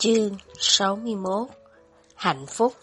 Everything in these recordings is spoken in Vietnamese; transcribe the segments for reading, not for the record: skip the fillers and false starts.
Chương 61 Hạnh phúc.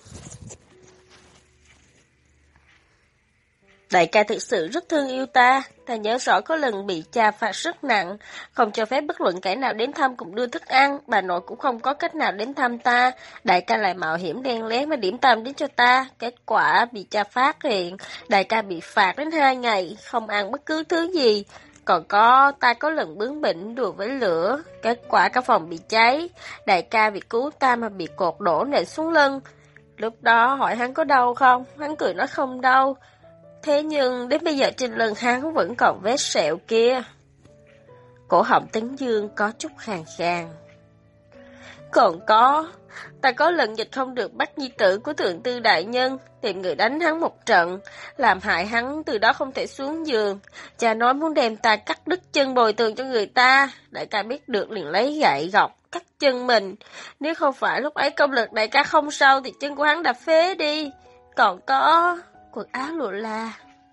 Đại ca thực sự rất thương yêu ta nhớ rõ có lần bị cha phạt rất nặng, không cho phép bất luận kẻ nào đến thăm cũng đưa thức ăn, bà nội cũng không có cách nào đến thăm ta, đại ca lại mạo hiểm đen lén mà điểm tâm đến cho ta, kết quả bị cha phát hiện, đại ca bị phạt đến 2 ngày, không ăn bất cứ thứ gì. Còn ta có lần bướng bỉnh đùa với lửa, kết quả cả phòng bị cháy, đại ca vì cứu ta mà bị cột đổ nện xuống lưng. Lúc đó hỏi hắn có đau không, hắn cười nói không đau. Thế nhưng đến bây giờ trên lưng hắn vẫn còn vết sẹo kia. Cổ họng Tấn Dương có chút khàn khàn. Còn ta có lần dịch không được bắt nhi tử của thượng tư đại nhân, tìm người đánh hắn một trận, làm hại hắn từ đó không thể xuống giường. Cha nói muốn đem ta cắt đứt chân bồi thường cho người ta, đại ca biết được liền lấy gậy gộc cắt chân mình. Nếu không phải lúc ấy công lực đại ca không sâu thì chân của hắn đã phế đi. Còn có quần áo lụa la.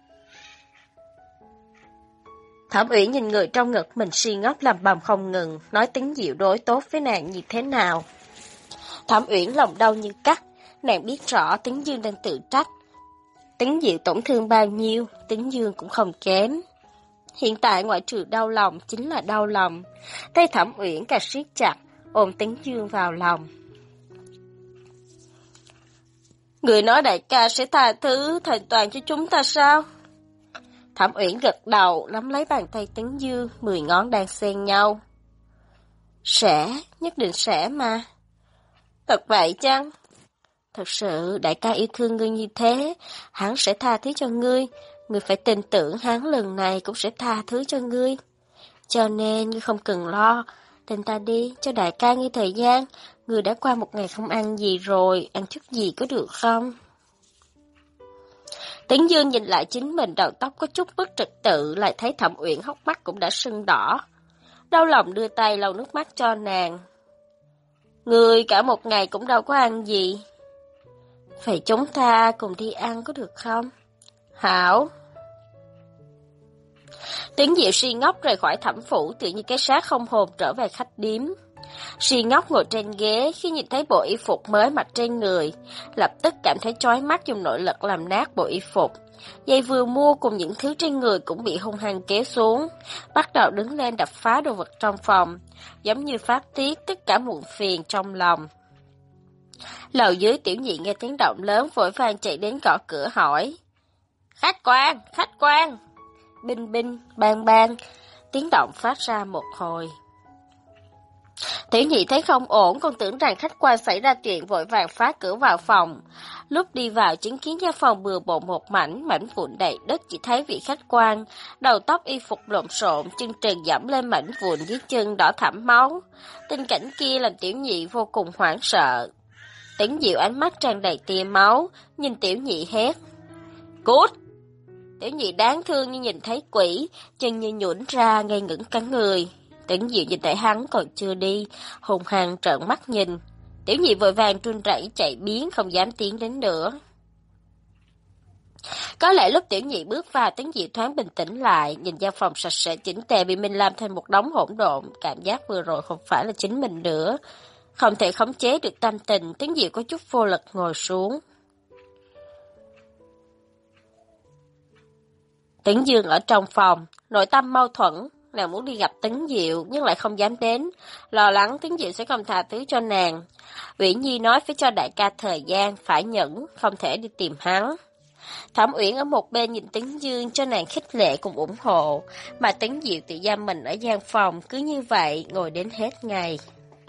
Thẩm Uyển nhìn người trong ngực mình si ngốc làm bầm không ngừng, nói Tấn Diệu đối tốt với nàng như thế nào. Thẩm Uyển lòng đau như cắt, nàng biết rõ Tấn Dương đang tự trách. Tấn Diệu tổn thương bao nhiêu, Tấn Dương cũng không kém. Hiện tại ngoại trừ đau lòng chính là đau lòng. Tay Thẩm Uyển càng siết chặt, ôm Tấn Dương vào lòng. Người nói đại ca sẽ tha thứ thành toàn cho chúng ta sao? Thẩm Uyển gật đầu, nắm lấy bàn tay Tấn Dương, 10 ngón đang xen nhau. Sẽ, nhất định sẽ mà. Thật vậy chăng? Thật sự, đại ca yêu thương ngươi như thế, hắn sẽ tha thứ cho ngươi. Ngươi phải tin tưởng hắn lần này cũng sẽ tha thứ cho ngươi. Cho nên, ngươi không cần lo. Tin ta đi, cho đại ca ngươi thời gian. Ngươi đã qua một ngày không ăn gì rồi, ăn chút gì có được không? Tấn Dương nhìn lại chính mình, đầu tóc có chút bất trật tự, lại thấy Thẩm Uyển hốc mắt cũng đã sưng đỏ. Đau lòng đưa tay lau nước mắt cho nàng. Người cả một ngày cũng đâu có ăn gì. Vậy chúng ta cùng đi ăn có được không? Hảo. Tấn Diệu si ngốc rời khỏi thẩm phủ, tự như cái xác không hồn trở về khách điếm. Si ngốc ngồi trên ghế, khi nhìn thấy bộ y phục mới mặc trên người, lập tức cảm thấy chói mắt, dùng nội lực làm nát bộ y phục. Giày vừa mua cùng những thứ trên người cũng bị hung hăng kéo xuống, bắt đầu đứng lên đập phá đồ vật trong phòng, giống như phát tiết tất cả muộn phiền trong lòng. Lầu dưới Tiểu Nhị nghe tiếng động lớn vội vàng chạy đến gõ cửa hỏi. Khách quan, khách quan. Binh binh, bang bang, tiếng động phát ra một hồi. Tiểu Nhị thấy không ổn, còn tưởng rằng khách quan xảy ra chuyện, vội vàng phá cửa vào phòng. Lúc đi vào chứng kiến gian phòng bừa bộn một mảnh vụn đầy đất, chỉ thấy vị khách quan, đầu tóc y phục lộn xộn, chân trần dẫm lên mảnh vụn dưới chân đỏ thẫm máu. Tình cảnh kia làm Tiểu Nhị vô cùng hoảng sợ. Tấn Diệu ánh mắt tràn đầy tia máu, nhìn Tiểu Nhị hét. Cút! Tiểu Nhị đáng thương như nhìn thấy quỷ, chân như nhũn ra ngây ngẩn cả người. Tấn Diệu nhìn thấy hắn còn chưa đi, hùng hăng trợn mắt nhìn. Tiểu Nhị vội vàng run rẩy chạy biến, không dám tiến đến nữa. Có lẽ lúc Tiểu Nhị bước vào, Tấn Diệu thoáng bình tĩnh lại, nhìn gian phòng sạch sẽ chỉnh tề bị mình làm thành một đống hỗn độn, cảm giác vừa rồi không phải là chính mình nữa. Không thể khống chế được tâm tình, Tấn Diệu có chút vô lực ngồi xuống. Tấn Dương ở trong phòng, nội tâm mâu thuẫn, nàng muốn đi gặp Tấn Diệu nhưng lại không dám đến, lo lắng Tấn Diệu sẽ không tha thứ cho nàng. Uyển Nhi nói phải cho đại ca thời gian, phải nhẫn, không thể đi tìm hắn. Thẩm Uyển ở một bên nhìn Tấn Dương cho nàng khích lệ cùng ủng hộ, mà Tấn Diệu tự giam mình ở gian phòng, cứ như vậy ngồi đến hết ngày.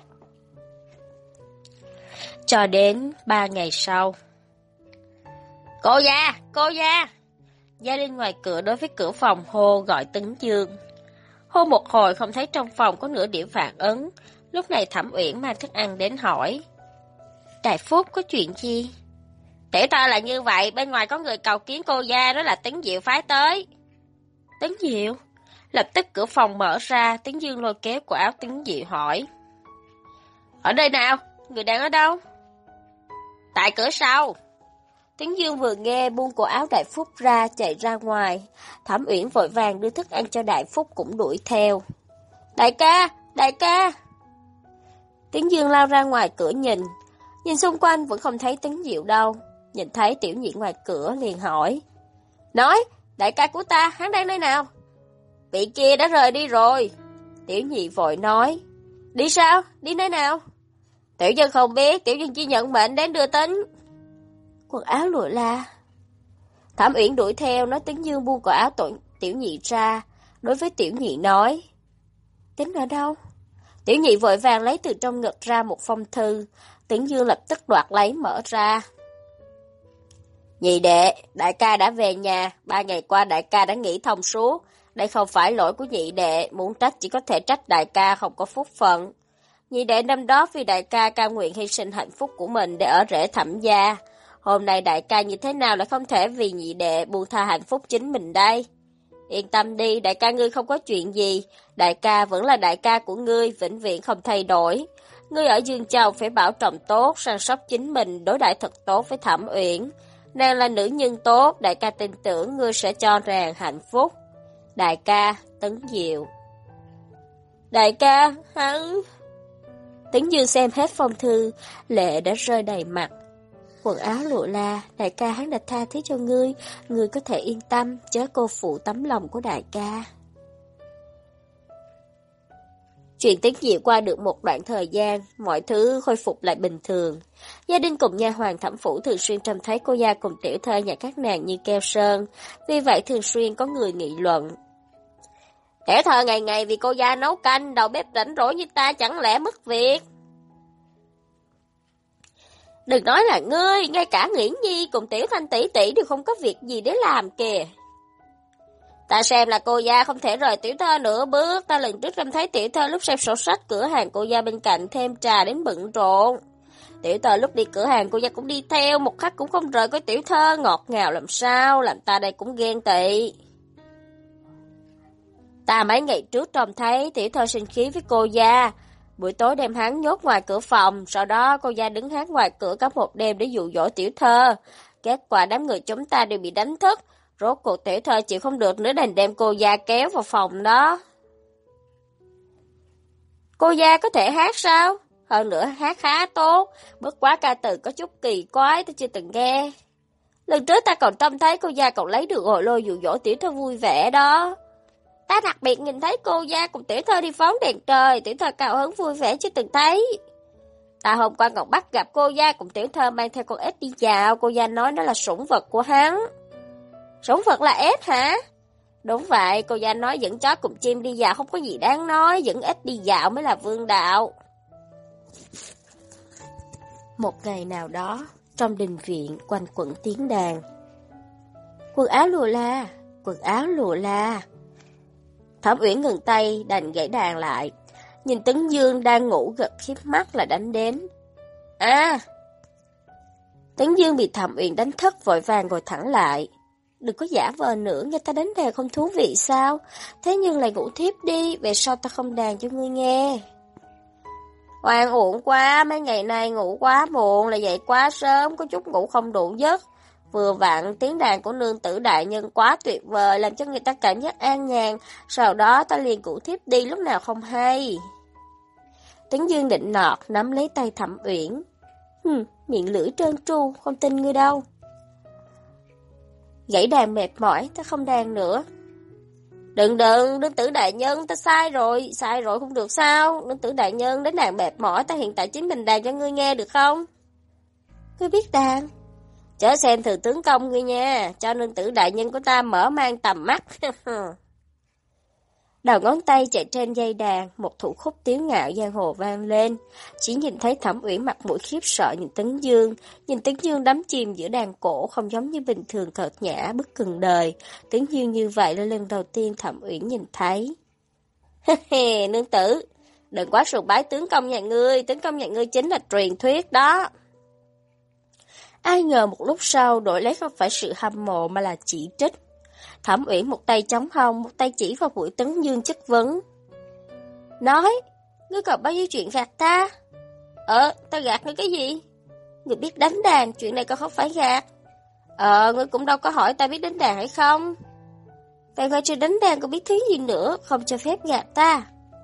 Cho đến 3 ngày sau. Cô gia, cô gia! Gia Linh ngoài cửa đối với cửa phòng hô gọi Tấn Dương. Hô một hồi không thấy trong phòng có nửa điểm phản ứng, lúc này Thẩm Uyển mang thức ăn đến hỏi. Đại Phúc có chuyện gì? Tiểu ta là như vậy, bên ngoài có người cầu kiến cô gia, đó là Tấn Diệu phái tới. Tấn Diệu? Lập tức cửa phòng mở ra, Tấn Dương lôi kéo của áo Tấn Diệu hỏi. Ở đây nào? Người đang ở đâu? Tại cửa sau. Tấn Dương vừa nghe buông cổ áo Đại Phúc ra, chạy ra ngoài. Thẩm Uyển vội vàng đưa thức ăn cho Đại Phúc cũng đuổi theo. Đại ca, đại ca! Tấn Dương lao ra ngoài cửa nhìn xung quanh vẫn không thấy Tấn Diệu đâu. Nhìn thấy Tiểu Nhị ngoài cửa liền hỏi. Nói, đại ca của ta, hắn đang nơi nào? Vị kia đã rời đi rồi. Tiểu Nhị vội nói. Đi sao? Đi nơi nào? Tiểu nhân không biết, tiểu nhân chỉ nhận mệnh đến đưa Tính. Quần áo lụa la. Thẩm Uyển đuổi theo, nói Tấn Dương buông cổ áo Tiểu Nhị ra. Đối với Tiểu Nhị nói. Tính ở đâu? Tiểu Nhị vội vàng lấy từ trong ngực ra một phong thư. Tấn Dương lập tức đoạt lấy mở ra. Nhị đệ, đại ca đã về nhà. 3 ngày qua đại ca đã nghỉ thông suốt. Đây không phải lỗi của nhị đệ, muốn trách chỉ có thể trách đại ca không có phúc phận. Nhị đệ năm đó vì đại ca cam nguyện hy sinh hạnh phúc của mình để ở rễ Thẩm gia. Hôm nay đại ca như thế nào lại không thể vì nhị đệ buông tha hạnh phúc chính mình đây? Yên tâm đi, đại ca ngươi không có chuyện gì. Đại ca vẫn là đại ca của ngươi, vĩnh viễn không thay đổi. Ngươi ở Dương Châu phải bảo trọng tốt, săn sóc chính mình, đối đãi thật tốt với Thẩm Uyển. Nàng là nữ nhân tốt, đại ca tin tưởng ngươi sẽ cho nàng hạnh phúc. Đại ca, Tấn Diệu. Đại ca, hắn... Tấn Dương xem hết phong thư, lệ đã rơi đầy mặt. Quần áo lụa la, đại ca hắn đã tha thứ cho ngươi, ngươi có thể yên tâm, chớ cô phụ tấm lòng của đại ca. Chuyện Tấn Diệu qua được một đoạn thời gian, mọi thứ khôi phục lại bình thường. Gia đình cùng nha hoàn Thẩm phủ thường xuyên trông thấy cô gia cùng tiểu thơ nhà các nàng như keo sơn, vì vậy thường xuyên có người nghị luận. Tiểu thơ ngày ngày vì cô gia nấu canh, đầu bếp rảnh rỗi như ta chẳng lẽ mất việc. Đừng nói là ngươi, ngay cả Nghiễn Nhi cùng Tiểu Thanh tỷ tỷ đều không có việc gì để làm kìa. Ta xem là cô gia không thể rời tiểu thơ nửa bước, ta lần trước trông thấy tiểu thơ lúc xem sổ sách cửa hàng cô gia bên cạnh thêm trà đến bận rộn. Tiểu thơ lúc đi cửa hàng cô gia cũng đi theo, một khắc cũng không rời coi tiểu thơ ngọt ngào làm sao, làm ta đây cũng ghen tị. Ta mấy ngày trước trông thấy tiểu thơ sinh khí với cô gia, buổi tối đem hắn nhốt ngoài cửa phòng, sau đó cô gia đứng hát ngoài cửa cả một đêm để dụ dỗ tiểu thơ. Kết quả đám người chúng ta đều bị đánh thức, rốt cuộc tiểu thơ chịu không được nữa đành đem cô gia kéo vào phòng đó. Cô gia có thể hát sao? Hơn nữa hát khá tốt, bất quá ca từ có chút kỳ quái ta chưa từng nghe. Lần trước ta còn trông thấy cô gia còn lấy được hồ lô dụ dỗ tiểu thơ vui vẻ đó. Ta đặc biệt nhìn thấy cô gia cùng tiểu thơ đi phóng đèn trời, tiểu thơ cao hứng vui vẻ chưa từng thấy. Ta hôm qua còn bắt gặp cô gia cùng tiểu thơ mang theo con ếch đi dạo, cô gia nói nó là sủng vật của hắn. Sủng vật là ếch hả? Đúng vậy, cô gia nói dẫn chó cùng chim đi dạo không có gì đáng nói, dẫn ếch đi dạo mới là vương đạo. Một ngày nào đó, trong đình viện quanh quẩn tiếng đàn. Quần áo lụa la, quần áo lụa la. Thẩm Uyển ngừng tay, đành gãy đàn lại. Nhìn Tấn Dương đang ngủ gật khiếp mắt là đánh đến. À! Tấn Dương bị Thẩm Uyển đánh thức vội vàng ngồi thẳng lại. Đừng có giả vờ nữa, nghe ta đánh đàn không thú vị sao? Thế nhưng lại ngủ thiếp đi, về sau ta không đàn cho ngươi nghe. Oan uổng quá, mấy ngày nay ngủ quá muộn, là dậy quá sớm, có chút ngủ không đủ giấc. Vừa vặn tiếng đàn của nương tử đại nhân quá tuyệt vời, làm cho người ta cảm giác an nhàn, sau đó ta liền ngủ thiếp đi lúc nào không hay. Tấn Dương định nọt, nắm lấy tay Thẩm Uyển. Miệng lưỡi trơn tru, không tin ngươi đâu. Gãy đàn mệt mỏi, ta không đàn nữa. Đừng, nương tử đại nhân, ta sai rồi không được sao? Nương tử đại nhân, đến đàn mệt mỏi, ta hiện tại chính mình đàn cho ngươi nghe được không? Ngươi biết đàn? Chớ xem thừa tướng công ngươi nha, cho nương tử đại nhân của ta mở mang tầm mắt. Đầu ngón tay chạy trên dây đàn, một thủ khúc tiếu ngạo giang hồ vang lên. Chỉ nhìn thấy Thẩm Uyển mặt mũi khiếp sợ nhìn Tấn Dương đắm chìm giữa đàn cổ không giống như bình thường cợt nhã bức cần đời. Tấn Dương như vậy là lần đầu tiên Thẩm Uyển nhìn thấy. Nương tử, đừng quá sùng bái tướng công nhà ngươi chính là truyền thuyết đó. Ai ngờ một lúc sau đổi lấy không phải sự hâm mộ mà là chỉ trích. Thẩm Uyển một tay chống hông, một tay chỉ vào mũi Tấn Dương chất vấn. Nói, ngươi còn bao nhiêu chuyện gạt ta? Ta gạt ngươi cái gì? Ngươi biết đánh đàn, chuyện này còn không phải gạt. Ngươi cũng đâu có hỏi ta biết đánh đàn hay không? Vậy ngoài trừ đánh đàn còn biết thứ gì nữa, không cho phép gạt ta.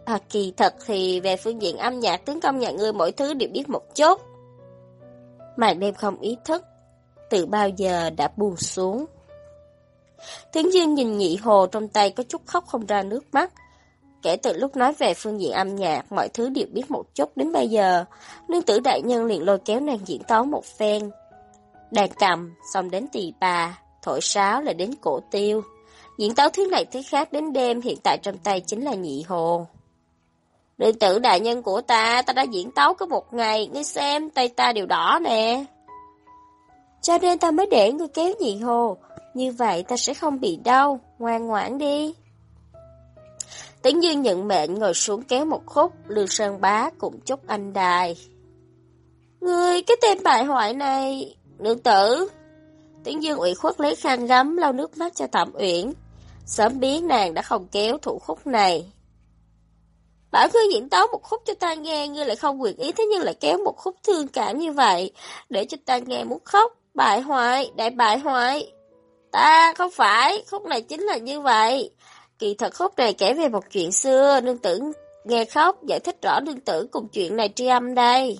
Kỳ thật thì về phương diện âm nhạc, tướng công nhà ngươi mỗi thứ đều biết một chút. Màn đêm không ý thức, từ bao giờ đã buông xuống. Tướng Dương nhìn Nhị Hồ trong tay có chút khóc không ra nước mắt. Kể từ lúc nói về phương diện âm nhạc, mọi thứ đều biết một chút đến bây giờ, nương tử đại nhân liền lôi kéo nàng diễn tấu một phen. Đàn cầm, xong đến tỳ bà, thổi sáo lại đến cổ tiêu. Diễn tấu thứ này thứ khác đến đêm, hiện tại trong tay chính là Nhị Hồ. Nương tử đại nhân của ta đã diễn tấu có một ngày, ngươi xem, tay ta đều đỏ nè. Cho nên ta mới để ngươi kéo Nhị Hồ, như vậy ta sẽ không bị đau, ngoan ngoãn đi. Tĩnh Dương nhận mệnh ngồi xuống kéo một khúc, Lương Sơn Bá cùng chúc anh đài. Ngươi, cái tên bại hoại này, nương tử. Tĩnh Dương ủy khuất lấy khăn gấm lau nước mắt cho Thẩm Uyển. Sớm biết nàng đã không kéo thủ khúc này. Bảo ngươi diễn tấu một khúc cho ta nghe, ngươi lại không nguyện ý, thế nhưng lại kéo một khúc thương cảm như vậy, để cho ta nghe muốn khóc. Bại hoại, đại bại hoại. Ta không phải, khúc này chính là như vậy. Kỳ thật khúc này kể về một chuyện xưa, nương tử nghe khóc, giải thích rõ nương tử cùng chuyện này tri âm đây.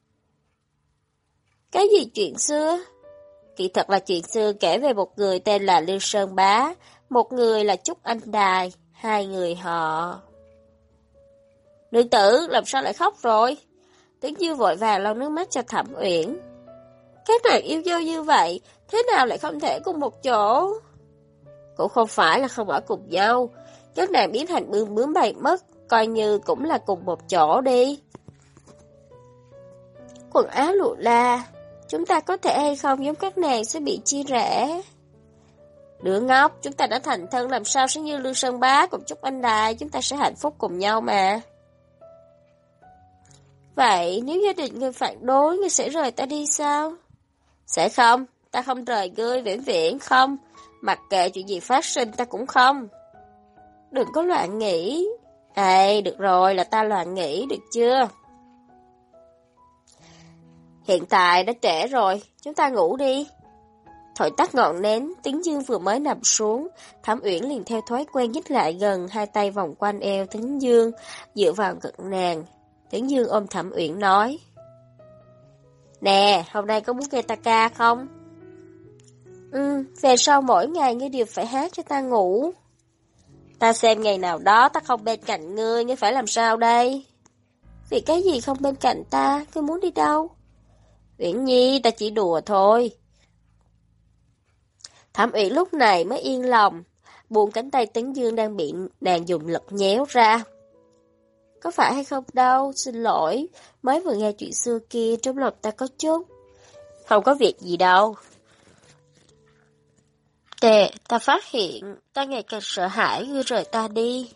Cái gì chuyện xưa? Kỳ thật là chuyện xưa kể về một người tên là Lương Sơn Bá, một người là Trúc Anh Đài, hai người họ. Nương tử, làm sao lại khóc rồi? Tiếng Dư vội vàng lau nước mắt cho Thẩm Uyển. Các nàng yêu dâu như vậy, thế nào lại không thể cùng một chỗ? Cũng không phải là không ở cùng nhau, các nàng biến thành bướm bướm bay mất, coi như cũng là cùng một chỗ đi. Quần áo lụa la, chúng ta có thể hay không giống các nàng sẽ bị chia rẽ? Đứa ngốc, chúng ta đã thành thân làm sao sẽ như Lương Sơn Bá cùng Trúc Anh Đài, chúng ta sẽ hạnh phúc cùng nhau mà. Vậy nếu gia đình ngươi phản đối, ngươi sẽ rời ta đi sao? Sẽ không, ta không rời ngươi vĩnh viễn không, mặc kệ chuyện gì phát sinh ta cũng không. Đừng có loạn nghĩ. Được rồi, là ta loạn nghĩ, được chưa? Hiện tại đã trễ rồi, chúng ta ngủ đi. Thổi tắt ngọn nến, Tĩnh Dương vừa mới nằm xuống, Thẩm Uyển liền theo thói quen nhích lại gần, hai tay vòng quanh eo Tĩnh Dương, dựa vào ngực nàng. Tĩnh Dương ôm Thẩm Uyển nói. Nè, hôm nay có muốn nghe ta ca không? Về sau mỗi ngày ngươi đều phải hát cho ta ngủ. Ta xem ngày nào đó ta không bên cạnh ngươi, ngươi phải làm sao đây? Vì cái gì không bên cạnh ta, ngươi muốn đi đâu? Uyển Nhi, ta chỉ đùa thôi. Thẩm Uyển lúc này mới yên lòng, buông cánh tay Tĩnh Dương đang bị nàng dùng lực nhéo ra. Có phải hay không đâu, xin lỗi, mới vừa nghe chuyện xưa kia trong lòng ta có chút. Không có việc gì đâu. Tệ, ta phát hiện, ta ngày càng sợ hãi ngươi rời ta đi.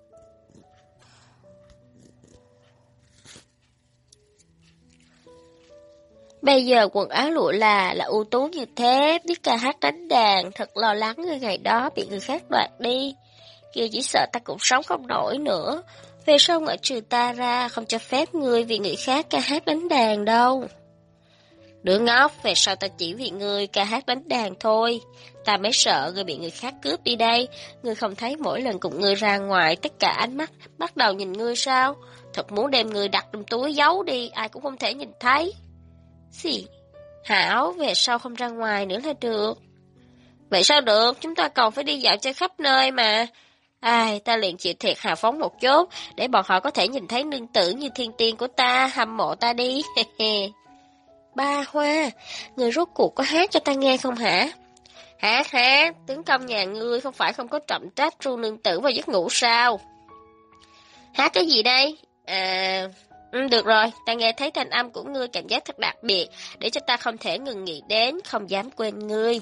Bây giờ quần áo lụa là ưu tú như thế, biết ca hát đánh đàn, thật lo lắng ngươi ngày đó bị người khác đoạt đi. Kia chỉ sợ ta cũng sống không nổi nữa. Về sau ngoại trừ ta ra, không cho phép ngươi vì người khác ca hát đánh đàn đâu. Đứa ngốc, về sau ta chỉ vì ngươi ca hát đánh đàn thôi. Ta mới sợ ngươi bị người khác cướp đi đây. Ngươi không thấy mỗi lần cùng ngươi ra ngoài, tất cả ánh mắt bắt đầu nhìn ngươi sao? Thật muốn đem ngươi đặt trong túi giấu đi, ai cũng không thể nhìn thấy. Gì? Hảo, về sau không ra ngoài nữa là được. Vậy sao được, chúng ta còn phải đi dạo chơi khắp nơi mà. Ta liền chịu thiệt hào phóng một chút, để bọn họ có thể nhìn thấy nương tử như thiên tiên của ta, hâm mộ ta đi. Ba Hoa, người rốt cuộc có hát cho ta nghe không hả? Hát, tướng công nhà ngươi không phải không có trọng trách ru nương tử vào giấc ngủ sao? Hát cái gì đây? Được rồi, ta nghe thấy thanh âm của ngươi cảm giác thật đặc biệt, để cho ta không thể ngừng nghĩ đến, không dám quên ngươi.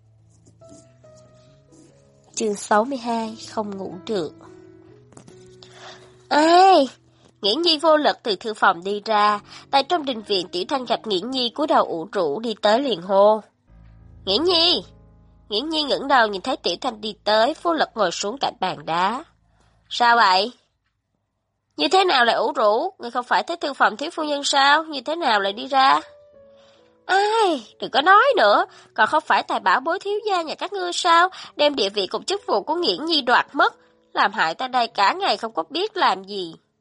Chương 62, không ngủ được. Nghiễn Nhi vô lực từ thư phòng đi ra, tại trong đình viện Tiểu Thanh gặp Nghiễn Nhi cúi đầu ủ rũ đi tới liền hô. Nghiễn Nhi! Nghiễn Nhi ngẩng đầu nhìn thấy Tiểu Thanh đi tới, vô lực ngồi xuống cạnh bàn đá. Sao vậy? Như thế nào lại ủ rũ? Người không phải tới thư phòng thiếu phu nhân sao? Như thế nào lại đi ra? Đừng có nói nữa, còn không phải tài bảo bối thiếu gia nhà các ngươi sao? Đem địa vị cùng chức vụ của Nghiễn Nhi đoạt mất, làm hại ta đây cả ngày không có biết làm gì.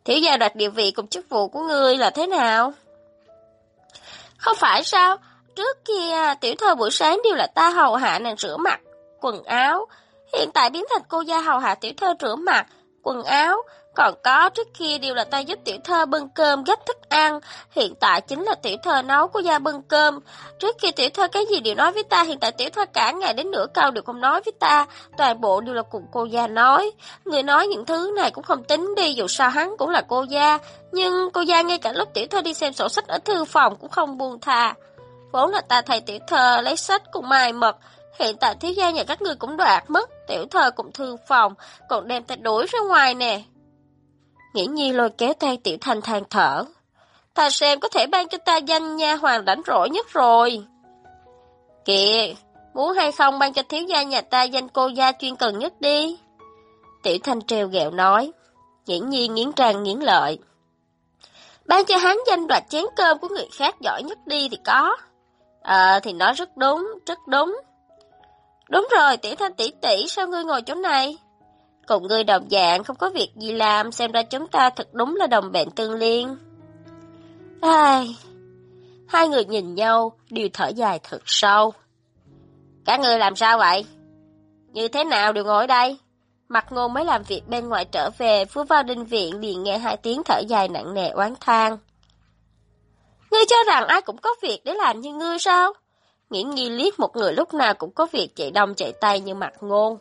Tiểu gia đoạt địa vị cùng chức vụ của ngươi là thế nào? Không phải sao? Trước kia tiểu thơ buổi sáng đều là ta hầu hạ nàng rửa mặt, quần áo. Hiện tại biến thành cô gia hầu hạ tiểu thơ rửa mặt, quần áo. Còn có trước kia đều là ta giúp tiểu thơ bưng cơm gấp thức ăn. Hiện tại chính là tiểu thơ nấu, cô gia bưng cơm. Trước kia tiểu thơ cái gì đều nói với ta, hiện tại tiểu thơ cả ngày đến nửa câu đều không nói với ta. Toàn bộ đều là cùng cô gia nói. Người nói những thứ này cũng không tính đi, dù sao hắn cũng là cô gia. Nhưng cô gia ngay cả lúc tiểu thơ đi xem sổ sách ở thư phòng cũng không buông tha. Vốn là ta thầy tiểu thơ lấy sách cùng mài mật. Hiện tại thiếu gia nhà các ngươi cũng đoạt mất, tiểu thơ cùng thư phòng, còn đem ta đuổi ra ngoài nè. Nghĩ Nhi lôi kéo tay Tiểu Thanh than thở. Ta xem có thể ban cho ta danh nha hoàng rảnh rỗi nhất rồi. Kìa, muốn hay không ban cho thiếu gia nhà ta danh cô gia chuyên cần nhất đi. Tiểu Thanh trêu ghẹo nói. Nghĩ Nhi nghiến răng nghiến lợi. Ban cho hắn danh đoạt chén cơm của người khác giỏi nhất đi thì có. Thì nói rất đúng, rất đúng. Đúng rồi, Tiểu Thanh tỷ tỷ, sao ngươi ngồi chỗ này? Cùng ngươi đồng dạng không có việc gì làm, xem ra chúng ta thật đúng là đồng bệnh tương liên. Hai người nhìn nhau, đều thở dài thật sâu. Các ngươi làm sao vậy? Như thế nào đều ngồi ở đây? Mặt Ngôn mới làm việc bên ngoài trở về, vừa vào đình viện liền nghe hai tiếng thở dài nặng nề oán than. Ngươi cho rằng ai cũng có việc để làm như ngươi sao? Nghiễn Nhi liếc một người lúc nào cũng có việc chạy đông chạy tây như Mặt Ngôn.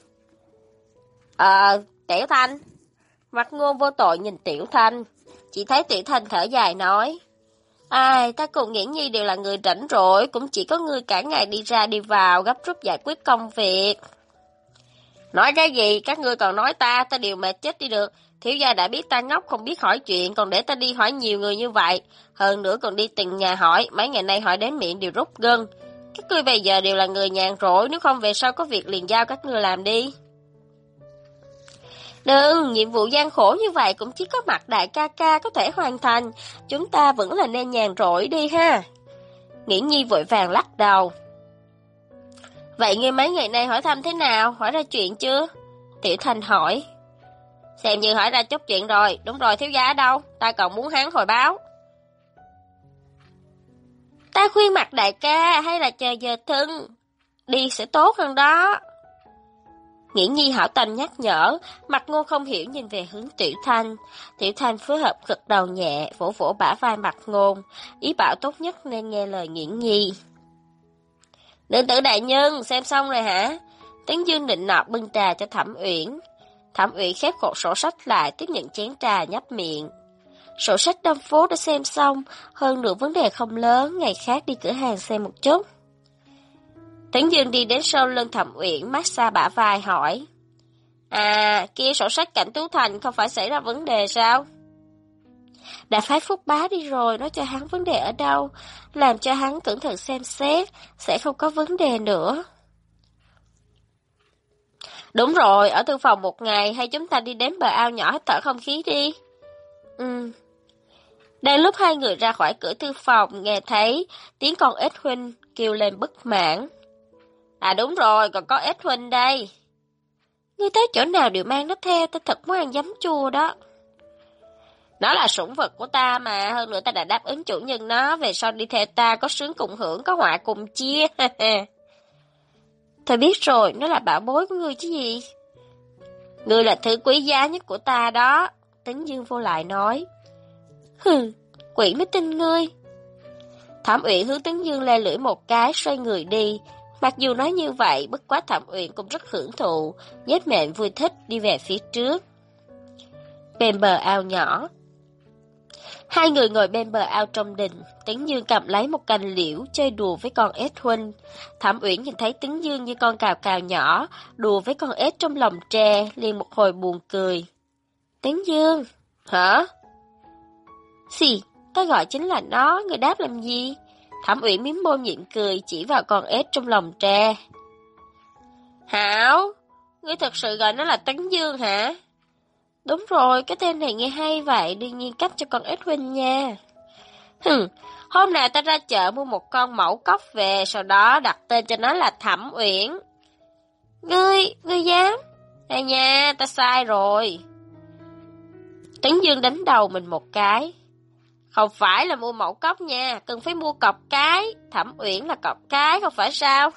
Tiểu Thanh. Mặt Ngôn vô tội nhìn Tiểu Thanh. Chỉ thấy Tiểu Thanh thở dài nói. Ta cùng Nghiễn Nhi đều là người rảnh rỗi, cũng chỉ có ngươi cả ngày đi ra đi vào, gấp rút giải quyết công việc. Nói cái gì, các ngươi còn nói ta đều mệt chết đi được. Thiếu gia đã biết ta ngốc không biết hỏi chuyện, còn để ta đi hỏi nhiều người như vậy. Hơn nữa còn đi từng nhà hỏi, mấy ngày nay hỏi đến miệng đều rút gân. Các ngươi bây giờ đều là người nhàn rỗi, nếu không về sau có việc liền giao các ngươi làm đi. Đừng, nhiệm vụ gian khổ như vậy cũng chỉ có Mặt đại ca ca có thể hoàn thành, chúng ta vẫn là nên nhàn rỗi đi ha. Nghiễn Nhi vội vàng lắc đầu. Vậy ngươi mấy ngày nay hỏi thăm thế nào, hỏi ra chuyện chưa? Tiểu Thanh hỏi. Xem như hỏi ra chút chuyện rồi, đúng rồi, thiếu gia ở đâu, ta còn muốn hắn hồi báo. Ta khuyên Mặt đại ca hay là chờ giờ thân, đi sẽ tốt hơn đó. Nghiễn Nhi hảo tâm nhắc nhở, Mặt Ngôn không hiểu nhìn về hướng Tiểu Thanh. Tiểu Thanh phối hợp gật đầu nhẹ, vỗ vỗ bả vai Mặt Ngôn, ý bảo tốt nhất nên nghe lời Nghiễn Nhi. Nữ tử đại nhân, xem xong rồi hả? Tấn Dương định nọt bưng trà cho Thẩm Uyển. Thẩm Uyển khép cột sổ sách lại, tiếp nhận chén trà nhấp miệng. Sổ sách Đông Phố đã xem xong, hơn nữa vấn đề không lớn, ngày khác đi cửa hàng xem một chút. Tấn Dương đi đến sau lưng Thẩm Uyển, massage bả vai hỏi. Kia sổ sách Cảnh Tú Thành không phải xảy ra vấn đề sao? Đã phái Phúc Bá đi rồi, nói cho hắn vấn đề ở đâu, làm cho hắn cẩn thận xem xét, sẽ không có vấn đề nữa. Đúng rồi, ở thư phòng một ngày, hay chúng ta đi đến bờ ao nhỏ hít thở không khí đi. Đang lúc hai người ra khỏi cửa thư phòng, nghe thấy tiếng con ếch huynh kêu lên bất mãn. Đúng rồi, còn có ếch huynh đây. Ngươi tới chỗ nào đều mang nó theo, ta thật muốn ăn giấm chua đó. Nó là sủng vật của ta mà, hơn nữa ta đã đáp ứng chủ nhân nó, về sau đi theo ta có sướng cùng hưởng, có họa cùng chia. Ta biết rồi, nó là bảo bối của ngươi chứ gì. Ngươi là thứ quý giá nhất của ta đó, Tấn Dương vô lại nói. Quỷ mới tin ngươi. Thẩm Uyển hướng Tấn Dương le lưỡi một cái, xoay người đi. Mặc dù nói như vậy, bất quá Thẩm Uyển cũng rất hưởng thụ, nhếch miệng vui thích đi về phía trước. Bên bờ ao nhỏ, hai người ngồi bên bờ ao trong đình. Tấn Dương cầm lấy một cành liễu chơi đùa với con ếch huynh. Thẩm Uyển nhìn thấy Tấn Dương như con cào cào nhỏ đùa với con ếch trong lồng tre, liền một hồi buồn cười. Tấn Dương, hả? Xì, ta gọi chính là nó, người đáp làm gì? Thẩm Uyển mím môi nhịn cười, chỉ vào con ếch trong lồng tre. Hảo, ngươi thật sự gọi nó là Tấn Dương hả? Đúng rồi, cái tên này nghe hay vậy, đương nhiên cấp cho con ếch huynh nha. Hôm nào ta ra chợ mua một con mẫu cóc về, sau đó đặt tên cho nó là Thẩm Uyển. Ngươi dám? Nha, ta sai rồi. Tấn Dương đánh đầu mình một cái. Không phải là mua mẫu cốc nha, cần phải mua cọc cái. Thẩm Uyển là cọc cái, không phải sao?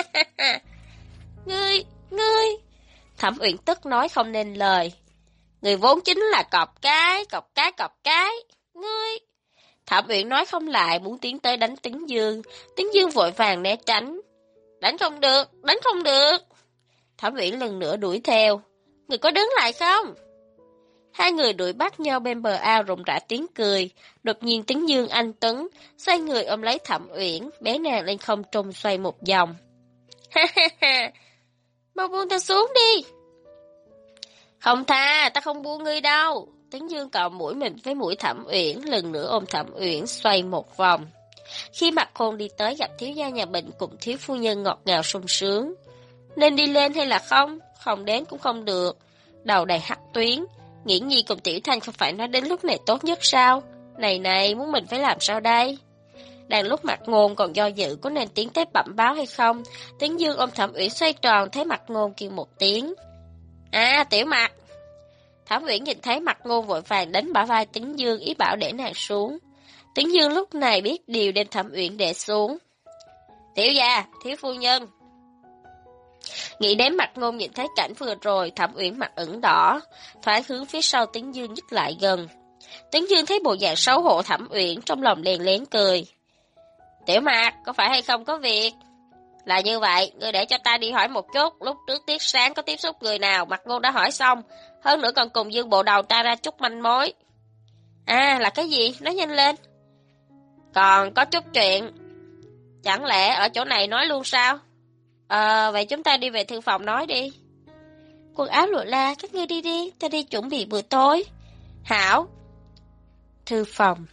Ngươi. Thẩm Uyển tức nói không nên lời. Người vốn chính là cọc cái. Ngươi. Thẩm Uyển nói không lại, muốn tiến tới đánh Tấn Dương. Tấn Dương vội vàng né tránh. Đánh không được. Thẩm Uyển lần nữa đuổi theo. Người có đứng lại không? Hai người đuổi bắt nhau bên bờ ao rụng rã tiếng cười. Đột nhiên Tấn Dương anh Tuấn xoay người ôm lấy Thẩm Uyển, bế nàng lên không trung xoay một vòng. Ha ha ha, mau buông ta xuống đi. Không tha, ta không buông ngươi đâu. Tấn Dương cọ mũi mình với mũi Thẩm Uyển, lần nữa ôm Thẩm Uyển xoay một vòng. Khi Mặt Khôn đi tới gặp thiếu gia nhà Bệnh cùng thiếu phu nhân ngọt ngào sung sướng. Nên đi lên hay là không? Không đến cũng không được. Đầu đầy hắc tuyến. Nghiễn Nhi cùng Tiểu Thanh không phải nói đến lúc này tốt nhất sao? Này, muốn mình phải làm sao đây? Đang lúc Mặt Ngôn còn do dự có nên tiến tới bẩm báo hay không, Tấn Dương ôm Thẩm Uyển xoay tròn thấy Mặt Ngôn kêu một tiếng. À, Tiểu Mặt! Thẩm Uyển nhìn thấy Mặt Ngôn vội vàng đánh bả vai Tấn Dương ý bảo để nàng xuống. Tấn Dương lúc này biết điều đem Thẩm Uyển để xuống. Tiểu gia, thiếu phu nhân. Nghĩ đến Mặt Ngôn nhìn thấy cảnh vừa rồi, Thẩm Uyển mặt ửng đỏ, thoáng hướng phía sau Tấn Dương nhích lại gần. Tấn Dương thấy bộ dạng xấu hổ Thẩm Uyển, trong lòng lén lén cười. Tiểu Mạc, có phải hay không có việc? Là như vậy, ngươi để cho ta đi hỏi một chút, lúc trước tiết sáng có tiếp xúc người nào, Mặt Ngôn đã hỏi xong, hơn nữa còn cùng Dương bộ đầu tra ra chút manh mối. À, là cái gì? Nói nhanh lên. Còn có chút chuyện. Chẳng lẽ ở chỗ này nói luôn sao? Vậy chúng ta đi về thư phòng nói đi. Quần áo lụa la, các ngươi đi, ta đi chuẩn bị bữa tối. Hảo. Thư phòng.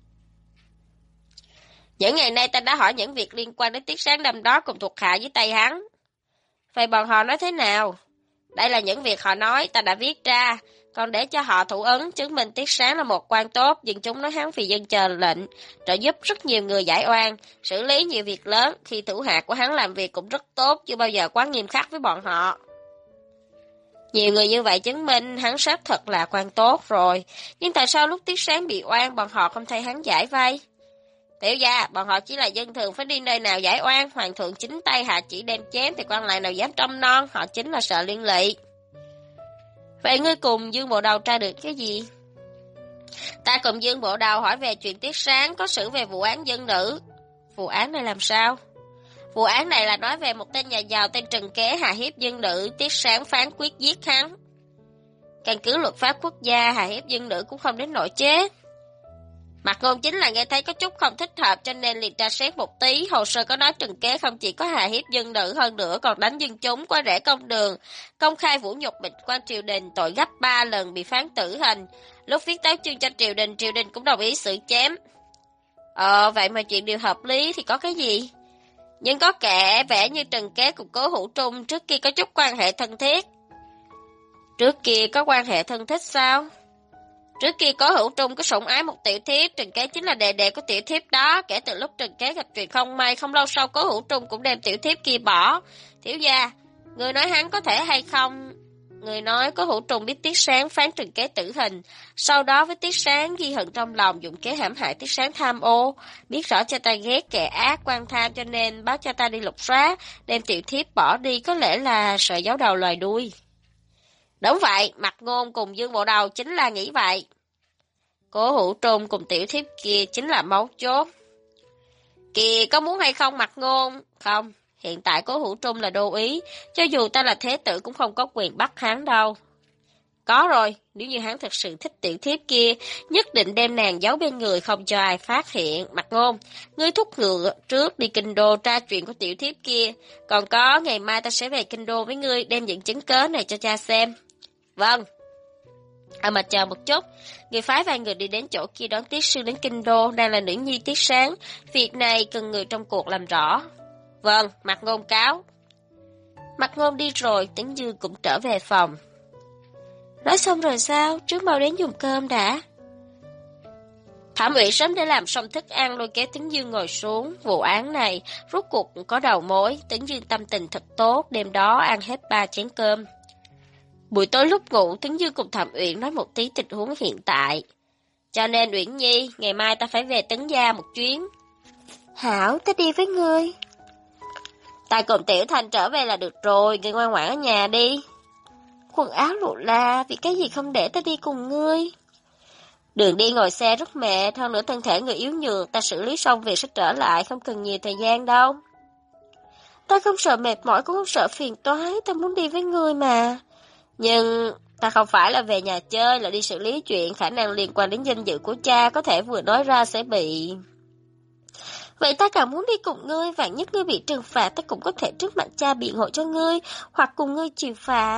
Những ngày nay ta đã hỏi những việc liên quan đến tiết sáng năm đó cùng thuộc hạ với tay hắn. Vậy bọn họ nói thế nào? Đây là những việc họ nói, ta đã viết ra, còn để cho họ thủ ấn chứng minh tiết sáng là một quan tốt, dân chúng nói hắn vì dân chờ lệnh, trợ giúp rất nhiều người giải oan, xử lý nhiều việc lớn, khi thủ hạ của hắn làm việc cũng rất tốt, chưa bao giờ quá nghiêm khắc với bọn họ. Nhiều người như vậy chứng minh hắn xác thật là quan tốt rồi, nhưng tại sao lúc tiết sáng bị oan bọn họ không thấy hắn giải vây? Tiểu gia, bọn họ chỉ là dân thường phải đi nơi nào giải oan, hoàng thượng chính tay hạ chỉ đem chém thì quan lại nào dám trông non, họ chính là sợ liên lụy. Vậy ngươi cùng Dương bộ đầu tra được cái gì? Ta cùng Dương bộ đầu hỏi về chuyện tiết sáng có xử về vụ án dân nữ. Vụ án này làm sao? Vụ án này là nói về một tên nhà giàu tên Trần Kế hạ hiếp dân nữ, tiết sáng phán quyết giết hắn. Căn cứ luật pháp quốc gia, hạ hiếp dân nữ cũng không đến nỗi chết. Mặt Ngôn chính là nghe thấy có chút không thích hợp cho nên liền tra xét một tí, hồ sơ có nói Trần Kế không chỉ có hạ hiếp dân nữ hơn nữa còn đánh dân chúng qua rẽ công đường, công khai vũ nhục bịch quan triều đình, tội gấp 3 lần bị phán tử hình. Lúc viết tấu chương cho triều đình cũng đồng ý xử chém. Vậy mà chuyện điều hợp lý thì có cái gì? Nhưng có kẻ vẽ như Trần Kế cùng Cố Hữu Trung trước kia có chút quan hệ thân thiết. Trước kia có quan hệ thân thích sao? Trước kia Cố Hữu Trung có sủng ái một tiểu thiếp, Trần Kế chính là đệ đệ của tiểu thiếp đó. Kể từ lúc Trần Kế gặp chuyện không may, không lâu sau Cố Hữu Trung cũng đem tiểu thiếp kia bỏ. Thiếu gia, người nói hắn có thể hay không? Người nói Cố Hữu Trung biết Tiết Sáng phán Trần Kế tử hình, sau đó với Tiết Sáng ghi hận trong lòng, dùng kế hãm hại Tiết Sáng tham ô, biết rõ cho ta ghét kẻ ác quan tham cho nên báo cho ta đi lục soát, đem tiểu thiếp bỏ đi, có lẽ là sợ giấu đầu loài đuôi. Đúng vậy, Mặt Ngôn cùng Dương bộ đầu chính là nghĩ vậy. Cố Hữu Trung cùng tiểu thiếp kia chính là mấu chốt. Kìa, có muốn hay không Mặt Ngôn? Không, hiện tại Cố Hữu Trung là đô ý, cho dù ta là thế tử cũng không có quyền bắt hắn đâu. Có rồi, nếu như hắn thật sự thích tiểu thiếp kia, nhất định đem nàng giấu bên người không cho ai phát hiện. Mặt Ngôn, ngươi thúc ngựa trước đi Kinh Đô tra chuyện của tiểu thiếp kia, còn có ngày mai ta sẽ về Kinh Đô với ngươi đem những chứng cớ này cho cha xem. Vâng. Mà chờ một chút, người phái vài người đi đến chỗ kia đón Tiết Sư đến Kinh Đô, đang là nữ nhi Tiết Sáng, việc này cần người trong cuộc làm rõ. Vâng, Mặt Ngôn cáo. Mặt Ngôn đi rồi, Tấn Dương cũng trở về phòng. Nói xong rồi sao? Trước mau đến dùng cơm đã. Thẩm Uyển sớm đã làm xong thức ăn lôi kéo Tấn Dương ngồi xuống. Vụ án này rốt cuộc có đầu mối. Tấn Dương tâm tình thật tốt, đêm đó ăn hết 3 chén cơm. Buổi tối lúc ngủ, Tấn Dương cùng Thẩm Uyển nói một tí tình huống hiện tại. Cho nên Uyển Nhi, ngày mai ta phải về Tấn gia một chuyến. Hảo, ta đi với ngươi. Ta cùng Tiểu Thanh trở về là được rồi, ngươi ngoan ngoãn ở nhà đi. Quần áo lụa là, vì cái gì không để ta đi cùng ngươi? Đường đi ngồi xe rất mệt, hơn nữa thân thể người yếu nhược, ta xử lý xong việc sẽ trở lại, không cần nhiều thời gian đâu. Ta không sợ mệt mỏi, cũng không sợ phiền toái, ta muốn đi với ngươi mà. Nhưng ta không phải là về nhà chơi, là đi xử lý chuyện khả năng liên quan đến danh dự của cha, có thể vừa nói ra sẽ bị... Vậy ta càng muốn đi cùng ngươi, vạn nhất ngươi bị trừng phạt, ta cũng có thể trước mặt cha biện hộ cho ngươi, hoặc cùng ngươi chịu phạt.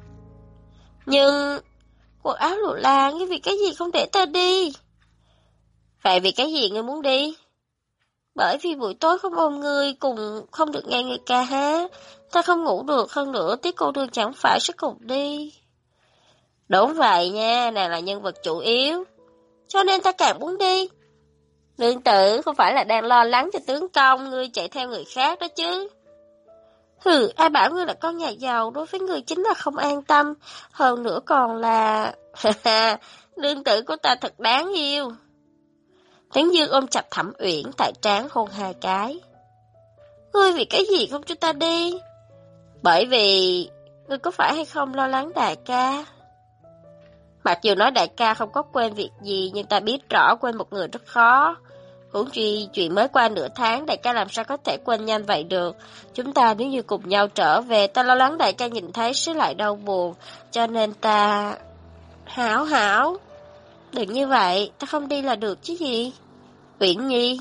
Nhưng... quần áo lụa là, ngươi vì cái gì không để ta đi? Vậy vì cái gì ngươi muốn đi? Bởi vì buổi tối không ôm ngươi, cùng không được nghe ngươi ca hát, ta không ngủ được, hơn nữa tiếc cô đương chẳng phải sẽ cùng đi. Đúng vậy nha, nàng là nhân vật chủ yếu, cho nên ta càng muốn đi. Nương tử không phải là đang lo lắng cho tướng công, ngươi chạy theo người khác đó chứ. Hừ, ai bảo ngươi là con nhà giàu, đối với ngươi chính là không an tâm, hơn nữa còn là... nương tử của ta thật đáng yêu. Tấn Dương ôm chặt Thẩm Uyển tại trán hôn 2 cái. Ngươi vì cái gì không cho ta đi? Bởi vì... ngươi có phải hay không lo lắng đại ca? Mặc dù nói đại ca không có quên việc gì, nhưng ta biết rõ quên một người rất khó. Huống chi chuyện mới qua nửa tháng, đại ca làm sao có thể quên nhanh vậy được. Chúng ta nếu như cùng nhau trở về, ta lo lắng đại ca nhìn thấy sẽ lại đau buồn, cho nên ta... Hảo, đừng như vậy, ta không đi là được chứ gì. Uyển Nhi,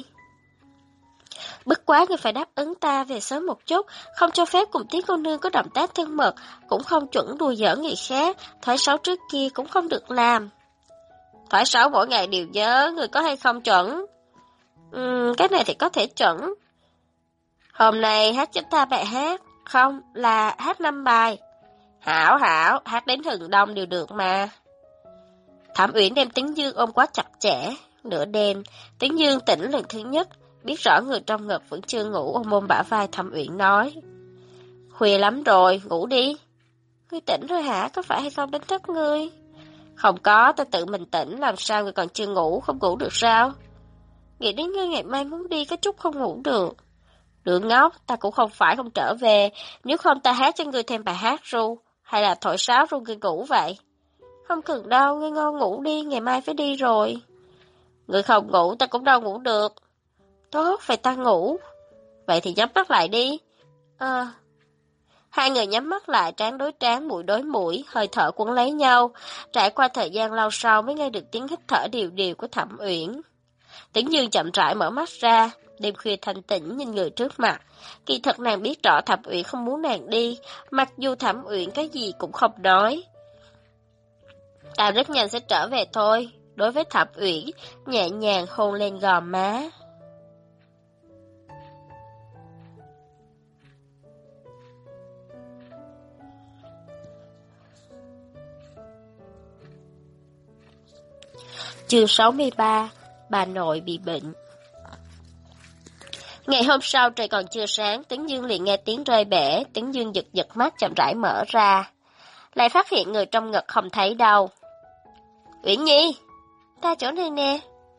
bất quá ngươi phải đáp ứng ta về sớm một chút, không cho phép cùng Tiết cô nương có động tác thân mật, cũng không chuẩn đùa giỡn người khác, thói xấu trước kia cũng không được làm. Thói xấu mỗi ngày đều nhớ, người có hay không chuẩn? Cái này thì có thể chuẩn. Hôm nay hát cho ta bài hát, không, là hát 5 bài. Hảo, hát đến hừng đông đều được mà. Thẩm Uyển đem Tấn Dương ôm quá chặt chẽ. Nửa đêm, Tấn Dương tỉnh lần thứ nhất, biết rõ người trong ngực vẫn chưa ngủ, ôm bả vai Thẩm Uyển nói. Khuya lắm rồi, ngủ đi. Ngươi tỉnh rồi hả, có phải hay không đánh thức ngươi? Không có, ta tự mình tỉnh, làm sao ngươi còn chưa ngủ, không ngủ được sao? Nghĩ đến ngươi ngày mai muốn đi, có chút không ngủ được. Đừng ngốc, ta cũng không phải không trở về, nếu không ta hát cho ngươi thêm bài hát ru, hay là thổi sáo ru ngươi ngủ vậy? Không cần đâu, ngươi ngon ngủ đi, ngày mai phải đi rồi. Ngươi không ngủ, ta cũng đâu ngủ được. Tốt, phải ta ngủ. Vậy thì nhắm mắt lại đi. Hai người nhắm mắt lại, trán đối trán, mũi đối mũi, hơi thở quấn lấy nhau. Trải qua thời gian lâu sau mới nghe được tiếng hít thở đều đều của Thẩm Uyển. Tấn Dương chậm rãi mở mắt ra, đêm khuya thanh tĩnh nhìn người trước mặt. Kỳ thật nàng biết rõ Thẩm Uyển không muốn nàng đi, mặc dù Thẩm Uyển cái gì cũng không nói. Ta rất nhanh sẽ trở về thôi. Đối với Thẩm Uyển, nhẹ nhàng hôn lên gò má. Chương 63, bà nội bị bệnh. Ngày hôm sau trời còn chưa sáng, Tấn Dương liền nghe tiếng rơi bể, Tấn Dương giật giật mắt chậm rãi mở ra. Lại phát hiện người trong ngực không thấy đâu. Uyển Nhi, ta chỗ này nè.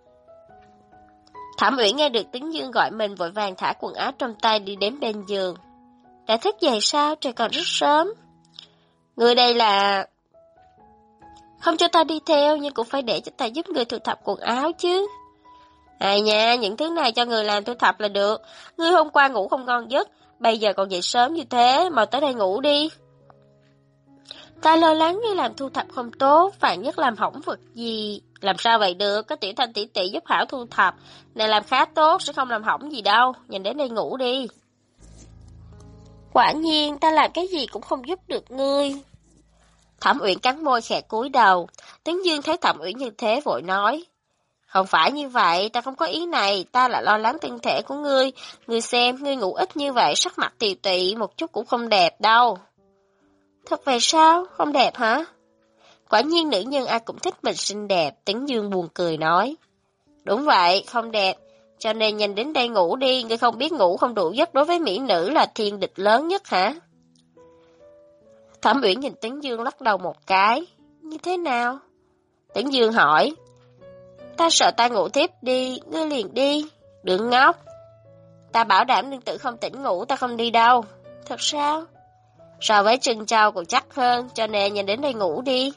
Thẩm Uyển nghe được Tấn Dương gọi mình vội vàng thả quần áo trong tay đi đến bên giường. Đã thức dậy sao, trời còn rất sớm. Người đây là... Không cho ta đi theo nhưng cũng phải để cho ta giúp người thu thập quần áo chứ. Ai nha, những thứ này cho người làm thu thập là được. Ngươi hôm qua ngủ không ngon giấc, bây giờ còn dậy sớm như thế, mau tới đây ngủ đi. Ta lo lắng ngươi làm thu thập không tốt, vạn nhất làm hỏng vật gì. Làm sao vậy được, có Tiểu Thanh tỷ tỷ giúp Hảo thu thập. Này làm khá tốt, sẽ không làm hỏng gì đâu, nhìn đến đây ngủ đi. Quả nhiên, ta làm cái gì cũng không giúp được ngươi. Thẩm Uyển cắn môi khẽ cúi đầu, Tấn Dương thấy Thẩm Uyển như thế vội nói. Không phải như vậy, ta không có ý này, ta là lo lắng thân thể của ngươi. Ngươi xem, ngươi ngủ ít như vậy, sắc mặt tiều tụy, một chút cũng không đẹp đâu. Thật vậy sao? Không đẹp hả? Quả nhiên nữ nhân ai cũng thích mình xinh đẹp, Tấn Dương buồn cười nói. Đúng vậy, không đẹp, cho nên nhanh đến đây ngủ đi, ngươi không biết ngủ không đủ giấc đối với mỹ nữ là thiên địch lớn nhất hả? Thẩm Uyển nhìn Tấn Dương lắc đầu một cái. Như thế nào? Tấn Dương hỏi. Ta sợ ta ngủ tiếp đi, ngươi liền đi. Đừng ngốc. Ta bảo đảm nương tử không tỉnh ngủ, ta không đi đâu. Thật sao? So với Trân Châu còn chắc hơn, cho nên nhanh đến đây ngủ đi.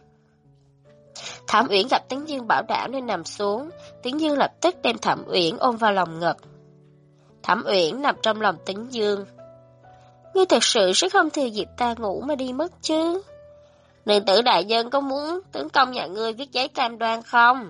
Thẩm Uyển gặp Tấn Dương bảo đảm nên nằm xuống. Tấn Dương lập tức đem Thẩm Uyển ôm vào lòng ngực. Thẩm Uyển nằm trong lòng Tấn Dương. Ngươi thật sự sẽ không thừa dịp ta ngủ mà đi mất chứ? Nương tử đại nhân có muốn tướng công nhà ngươi viết giấy cam đoan không?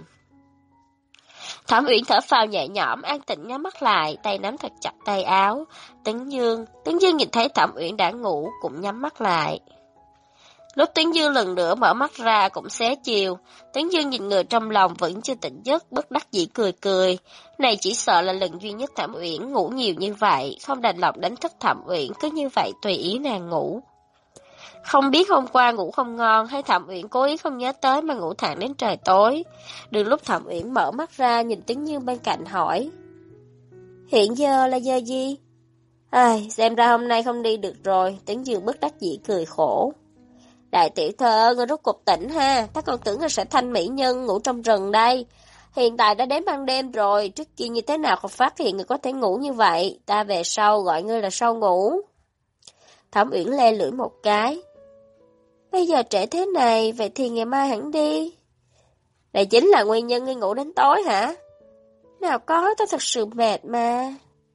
Thẩm Uyển thở phào nhẹ nhõm, an tĩnh nhắm mắt lại, tay nắm thật chặt tay áo. Tấn Dương nhìn thấy Thẩm Uyển đã ngủ, cũng nhắm mắt lại. Lúc Tấn Dương lần nữa mở mắt ra cũng xế chiều, Tấn Dương nhìn người trong lòng vẫn chưa tỉnh giấc, bất đắc dĩ cười cười. Này chỉ sợ là lần duy nhất Thẩm Uyển ngủ nhiều như vậy, không đành lòng đánh thức Thẩm Uyển, cứ như vậy tùy ý nàng ngủ. Không biết hôm qua ngủ không ngon hay Thẩm Uyển cố ý không nhớ tới mà ngủ thẳng đến trời tối. Đến lúc Thẩm Uyển mở mắt ra nhìn Tấn Dương bên cạnh hỏi. Hiện giờ là giờ gì? Xem ra hôm nay không đi được rồi, Tấn Dương bất đắc dĩ cười khổ. Đại tiểu thơ, ngươi rốt cuộc tỉnh ha, ta còn tưởng ngươi sẽ thanh mỹ nhân ngủ trong rừng đây. Hiện tại đã đến ban đêm rồi, trước kia như thế nào không phát hiện ngươi có thể ngủ như vậy, ta về sau gọi ngươi là sau ngủ. Thẩm Uyển le lưỡi một cái. Bây giờ trễ thế này, vậy thì ngày mai hẳn đi. Đây chính là nguyên nhân ngươi ngủ đến tối hả? Nào có, ta thật sự mệt mà.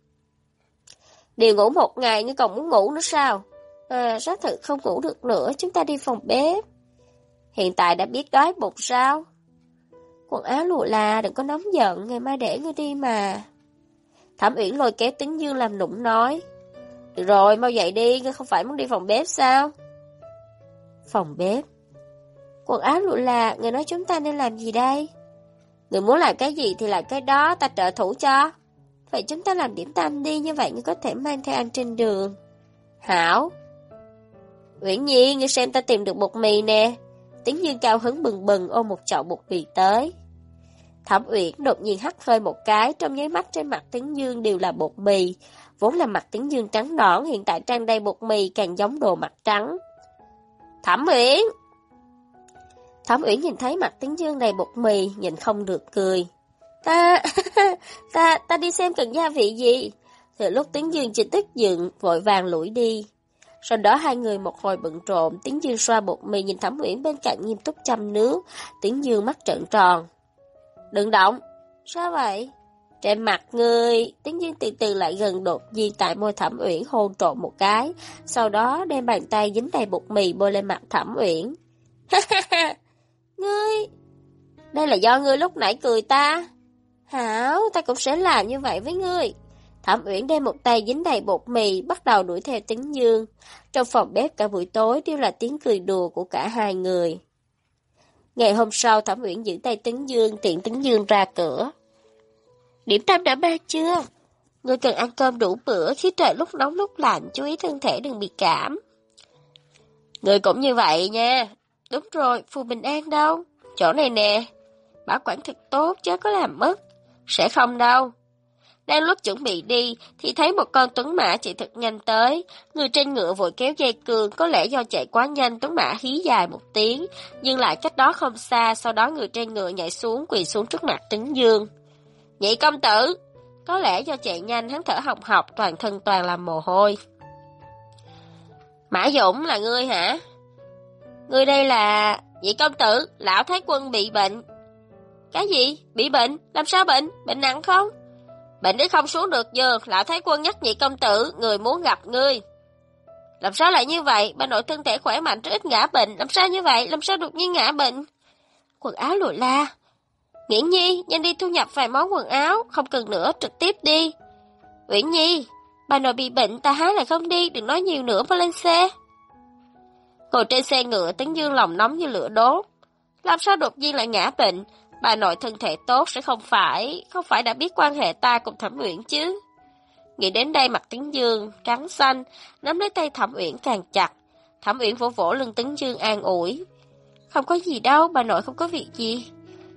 Điều ngủ một ngày ngươi còn muốn ngủ nữa sao? Xác thực không ngủ được nữa, chúng ta đi phòng bếp. Hiện tại đã biết đói bụng sao? Quần áo lụa là, đừng có nóng giận, ngày mai để ngươi đi mà. Thẩm Uyển lôi kéo Tấn Dương làm nũng nói. Được rồi, mau dậy đi, ngươi không phải muốn đi phòng bếp sao? Phòng bếp? Quần áo lụa là, người nói chúng ta nên làm gì đây? Người muốn làm cái gì thì làm cái đó, ta trợ thủ cho. Vậy chúng ta làm điểm tâm đi, như vậy ngươi có thể mang theo ăn trên đường. Hảo. Uyển Nhi, ngươi xem ta tìm được bột mì nè. Tấn Dương cao hứng bừng bừng ôm một chậu bột mì tới. Thẩm Uyển đột nhiên hắt hơi một cái, trong nháy mắt trên mặt Tấn Dương đều là bột mì. Vốn là mặt Tấn Dương trắng nõn, hiện tại trang đầy bột mì càng giống đồ mặt trắng. Thẩm Uyển! Thẩm Uyển nhìn thấy mặt Tấn Dương đầy bột mì, nhìn không được cười. Ta đi xem cần gia vị gì. Từ lúc Tấn Dương chỉ tức giận, vội vàng lủi đi. Sau đó hai người một hồi bận rộn, Tấn Dương xoa bột mì nhìn Thẩm Uyển bên cạnh nghiêm túc chăm nước. Tấn Dương mắt trợn tròn. Đừng động. Sao vậy? Trên mặt ngươi. Tấn Dương từ từ lại gần, đột nhiên tại môi Thẩm Uyển hôn trộn một cái, sau đó đem bàn tay dính đầy bột mì bôi lên mặt Thẩm Uyển. Ngươi, đây là do ngươi lúc nãy cười ta. Hảo, ta cũng sẽ làm như vậy với ngươi. Thẩm Uyển đem một tay dính đầy bột mì, bắt đầu đuổi theo Tấn Dương. Trong phòng bếp cả buổi tối đều là tiếng cười đùa của cả hai người. Ngày hôm sau, Thẩm Uyển giữ tay Tấn Dương, tiện Tấn Dương ra cửa. Điểm tâm đã mang chưa? Ngươi cần ăn cơm đủ bữa, khi trời lúc nóng lúc lạnh, chú ý thân thể đừng bị cảm. Ngươi cũng như vậy nha. Đúng rồi, Phù Bình An đâu? Chỗ này nè. Bảo quản thật tốt, chớ có làm mất. Sẽ không đâu. Đang lúc chuẩn bị đi, thì thấy một con tuấn mã chạy thật nhanh tới. Người trên ngựa vội kéo dây cương, có lẽ do chạy quá nhanh, tuấn mã hí dài một tiếng, nhưng lại cách đó không xa, sau đó người trên ngựa nhảy xuống, quỳ xuống trước mặt Tấn Dương. Nhị công tử! Có lẽ do chạy nhanh, hắn thở hồng hộc, toàn thân toàn là mồ hôi. Mã Dũng là ngươi hả? Ngươi đây là... Nhị công tử, lão thái quân bị bệnh. Cái gì? Bị bệnh? Làm sao bệnh? Bệnh nặng không? Bệnh đến không xuống được giường, lão thái quân nhắc nhị công tử, người muốn gặp ngươi. Làm sao lại như vậy? Bà nội thân thể khỏe mạnh rất ít ngã bệnh, làm sao như vậy? Làm sao đột nhiên ngã bệnh? Quần áo lụa la. Uyển Nhi, nhanh đi thu nhập vài món quần áo, không cần nữa, trực tiếp đi. Uyển Nhi, bà nội bị bệnh, ta hái lại không đi, đừng nói nhiều nữa, mau lên xe. Ngồi trên xe ngựa, Tấn Dương lòng nóng như lửa đốt. Làm sao đột nhiên lại ngã bệnh? Bà nội thân thể tốt sẽ không phải đã biết quan hệ ta cùng Thẩm Uyển chứ. Nghĩ đến đây mặt Tấn Dương trắng xanh, nắm lấy tay Thẩm Uyển càng chặt. Thẩm Uyển vỗ vỗ lưng Tấn Dương an ủi. Không có gì đâu, bà nội không có việc gì.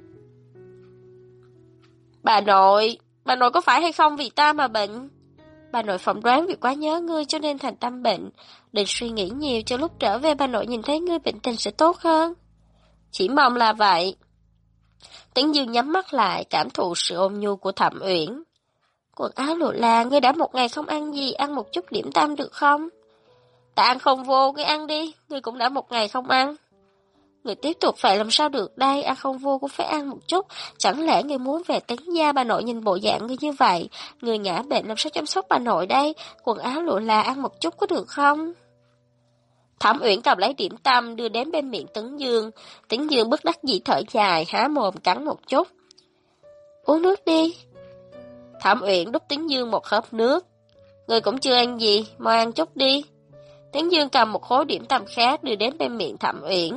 Bà nội có phải hay không vì ta mà bệnh? bà nội phỏng đoán vì quá nhớ ngươi cho nên thành tâm bệnh. Đừng suy nghĩ nhiều, cho lúc trở về bà nội nhìn thấy ngươi bệnh tình sẽ tốt hơn. Chỉ mong là vậy. Tấn Dương nhắm mắt lại, cảm thụ sự ôn nhu của Thẩm Uyển. Quần áo lụa là, ngươi đã một ngày không ăn gì, ăn một chút điểm tâm được không? Ta ăn không vô, ngươi ăn đi, ngươi cũng đã một ngày không ăn. Người tiếp tục phải làm sao được đây, ăn không vô cũng phải ăn một chút. Chẳng lẽ người muốn về Tấn gia, bà nội nhìn bộ dạng người như vậy, người ngã bệnh làm sao chăm sóc bà nội đây, quần áo lụa là ăn một chút có được không? Thẩm Uyển cầm lấy điểm tâm đưa đến bên miệng Tấn Dương. Tấn Dương bất đắc dĩ thở dài, há mồm cắn một chút. Uống nước đi. Thẩm Uyển đút Tấn Dương một hớp nước. Người cũng chưa ăn gì, mau ăn chút đi. Tấn Dương cầm một khối điểm tâm khác đưa đến bên miệng Thẩm Uyển.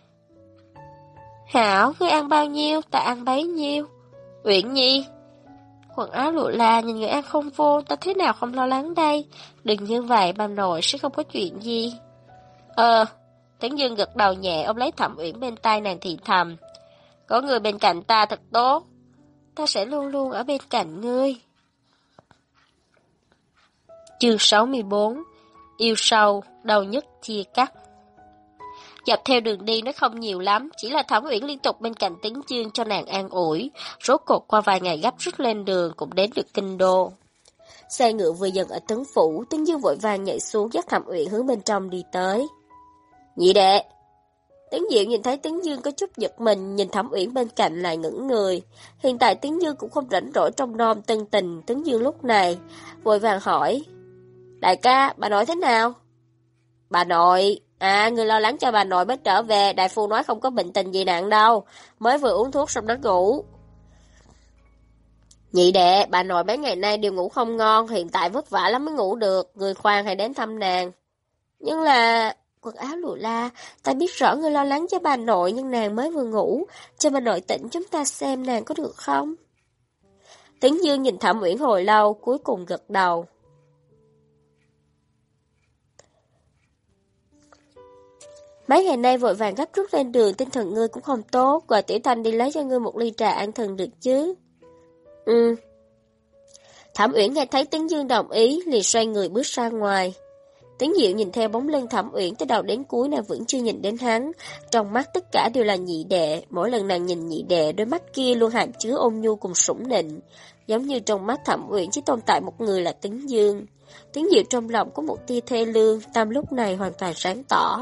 Hảo, ngươi ăn bao nhiêu, ta ăn bấy nhiêu. Uyển Nhi. Quần áo lụa là, nhìn người ăn không vô, ta thế nào không lo lắng đây. Đừng như vậy, bà nội sẽ không có chuyện gì. Tấn Dương gật đầu nhẹ, ôm lấy Thẩm Uyển bên tai nàng thì thầm. Có người bên cạnh ta thật tốt. Ta sẽ luôn luôn ở bên cạnh ngươi. Chương 64. Yêu sâu, đau nhất chia cắt. Dọc theo đường đi nó không nhiều lắm, chỉ là Thẩm Uyển liên tục bên cạnh Tấn Dương cho nàng an ủi. Rốt cuộc qua vài ngày gấp rút lên đường cũng đến được kinh đô. Xe ngựa vừa dừng ở Tấn phủ, Tấn Dương vội vàng nhảy xuống dắt Thẩm Uyển hướng bên trong đi tới. Nhị đệ. Tấn Diệu nhìn thấy Tấn Dương có chút giật mình, nhìn Thẩm Uyển bên cạnh lại ngẩn người. Hiện tại Tấn Dương cũng không rảnh rỗi trong nom tân tình Tấn Dương lúc này, vội vàng hỏi. Đại ca, bà nội thế nào? Bà nội, người lo lắng cho bà nội mới trở về, đại phu nói không có bệnh tình gì nặng đâu, mới vừa uống thuốc xong đó ngủ. Nhị đệ, bà nội mấy ngày nay đều ngủ không ngon, hiện tại vất vả lắm mới ngủ được, người khoan hãy đến thăm nàng. Nhưng là... Quần áo lụa la, ta biết rõ ngươi lo lắng cho bà nội nhưng nàng mới vừa ngủ, cho bà nội tỉnh chúng ta xem nàng có được không? Tấn Dương nhìn Thẩm Uyển hồi lâu, cuối cùng gật đầu. Mấy ngày nay vội vàng gấp rút lên đường, tinh thần ngươi cũng không tốt, gọi Tiểu Thanh đi lấy cho ngươi một ly trà an thần được chứ? Thẩm Uyển nghe thấy Tấn Dương đồng ý, liền xoay người bước ra ngoài. Tấn Diệu nhìn theo bóng lưng Thẩm Uyển tới đầu đến cuối nàng vẫn chưa nhìn đến hắn, trong mắt tất cả đều là nhị đệ, mỗi lần nàng nhìn nhị đệ đôi mắt kia luôn hàm chứa ôn nhu cùng sủng nịnh, giống như trong mắt Thẩm Uyển chỉ tồn tại một người là Tấn Dương. Tấn Diệu trong lòng có một tia thê lương, tâm lúc này hoàn toàn sáng tỏ.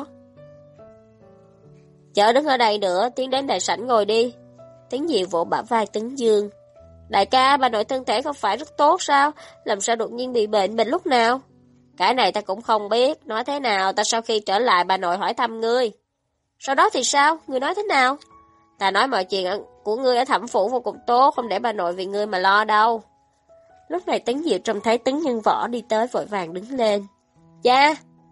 Chớ đứng ở đây nữa, tiến đến đại sảnh ngồi đi. Tấn Diệu vỗ bả vai Tấn Dương. Đại ca, bà nội thân thể không phải rất tốt sao? Làm sao đột nhiên bị bệnh lúc nào? Cái này ta cũng không biết, nói thế nào ta sau khi trở lại bà nội hỏi thăm ngươi. Sau đó thì sao? Ngươi nói thế nào? Ta nói mọi chuyện của ngươi ở Thẩm phủ vô cùng tốt, không để bà nội vì ngươi mà lo đâu. Lúc này Tấn Diệu trông thấy Tấn Nhân Võ đi tới vội vàng đứng lên. Cha!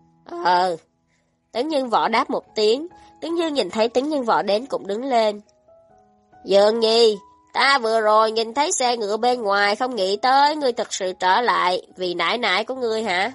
Tấn Nhân Võ đáp một tiếng, Tấn Dương nhìn thấy Tấn Nhân Võ đến cũng đứng lên. Dương Nhi, ta vừa rồi nhìn thấy xe ngựa bên ngoài không nghĩ tới ngươi thật sự trở lại, vì nải nải của ngươi hả?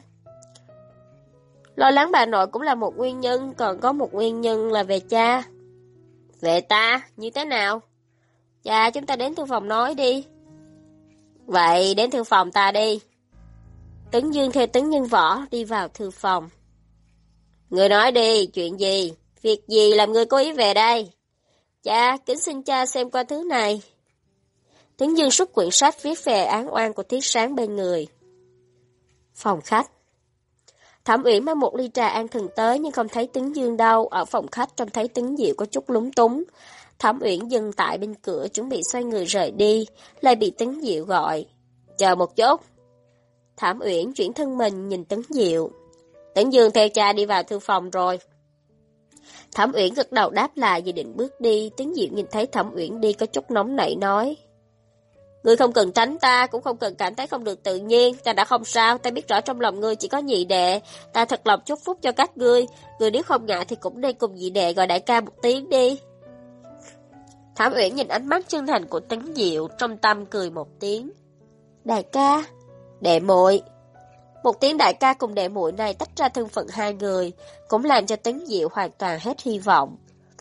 Lo lắng bà nội cũng là một nguyên nhân, còn có một nguyên nhân là về cha. Về ta? Như thế nào? Cha, chúng ta đến thư phòng nói đi. Vậy đến thư phòng ta đi. Tấn Dương theo Tấn Nhân Võ đi vào thư phòng. Người nói đi, chuyện gì? Việc gì làm người cố ý về đây? Cha, kính xin cha xem qua thứ này. Tấn Dương xuất quyển sách viết về án oan của Thiết Sáng bên người. Phòng khách. Thẩm Uyển mang một ly trà an thần tới nhưng không thấy Tấn Dương đâu, ở phòng khách trông thấy Tấn Diệu có chút lúng túng. Thẩm Uyển dừng tại bên cửa chuẩn bị xoay người rời đi, lại bị Tấn Diệu gọi. Chờ một chút. Thẩm Uyển chuyển thân mình nhìn Tấn Diệu. Tấn Dương theo cha đi vào thư phòng rồi. Thẩm Uyển gật đầu đáp lại dự định bước đi, Tấn Diệu nhìn thấy Thẩm Uyển đi có chút nóng nảy nói. Ngươi không cần tránh ta, cũng không cần cảm thấy không được tự nhiên, ta đã không sao, ta biết rõ trong lòng ngươi chỉ có nhị đệ, ta thật lòng chúc phúc cho các ngươi nếu không ngại thì cũng nên cùng nhị đệ gọi đại ca một tiếng đi. Thẩm Uyển nhìn ánh mắt chân thành của Tấn Diệu, trong tâm cười một tiếng. Đại ca, đệ muội. Một tiếng đại ca cùng đệ muội này tách ra thân phận hai người, cũng làm cho Tấn Diệu hoàn toàn hết hy vọng.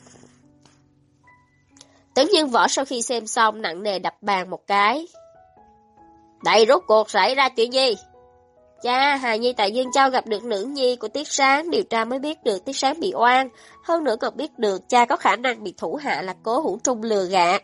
Tấn Nhân Võ sau khi xem xong nặng nề đập bàn một cái. Đây rốt cuộc xảy ra chuyện gì? Cha, Hài Nhi tại Dương Châu gặp được nữ nhi của Tiết Sáng, điều tra mới biết được Tiết Sáng bị oan. Hơn nữa còn biết được cha có khả năng bị thủ hạ là Cố Hữu Trung lừa gạt.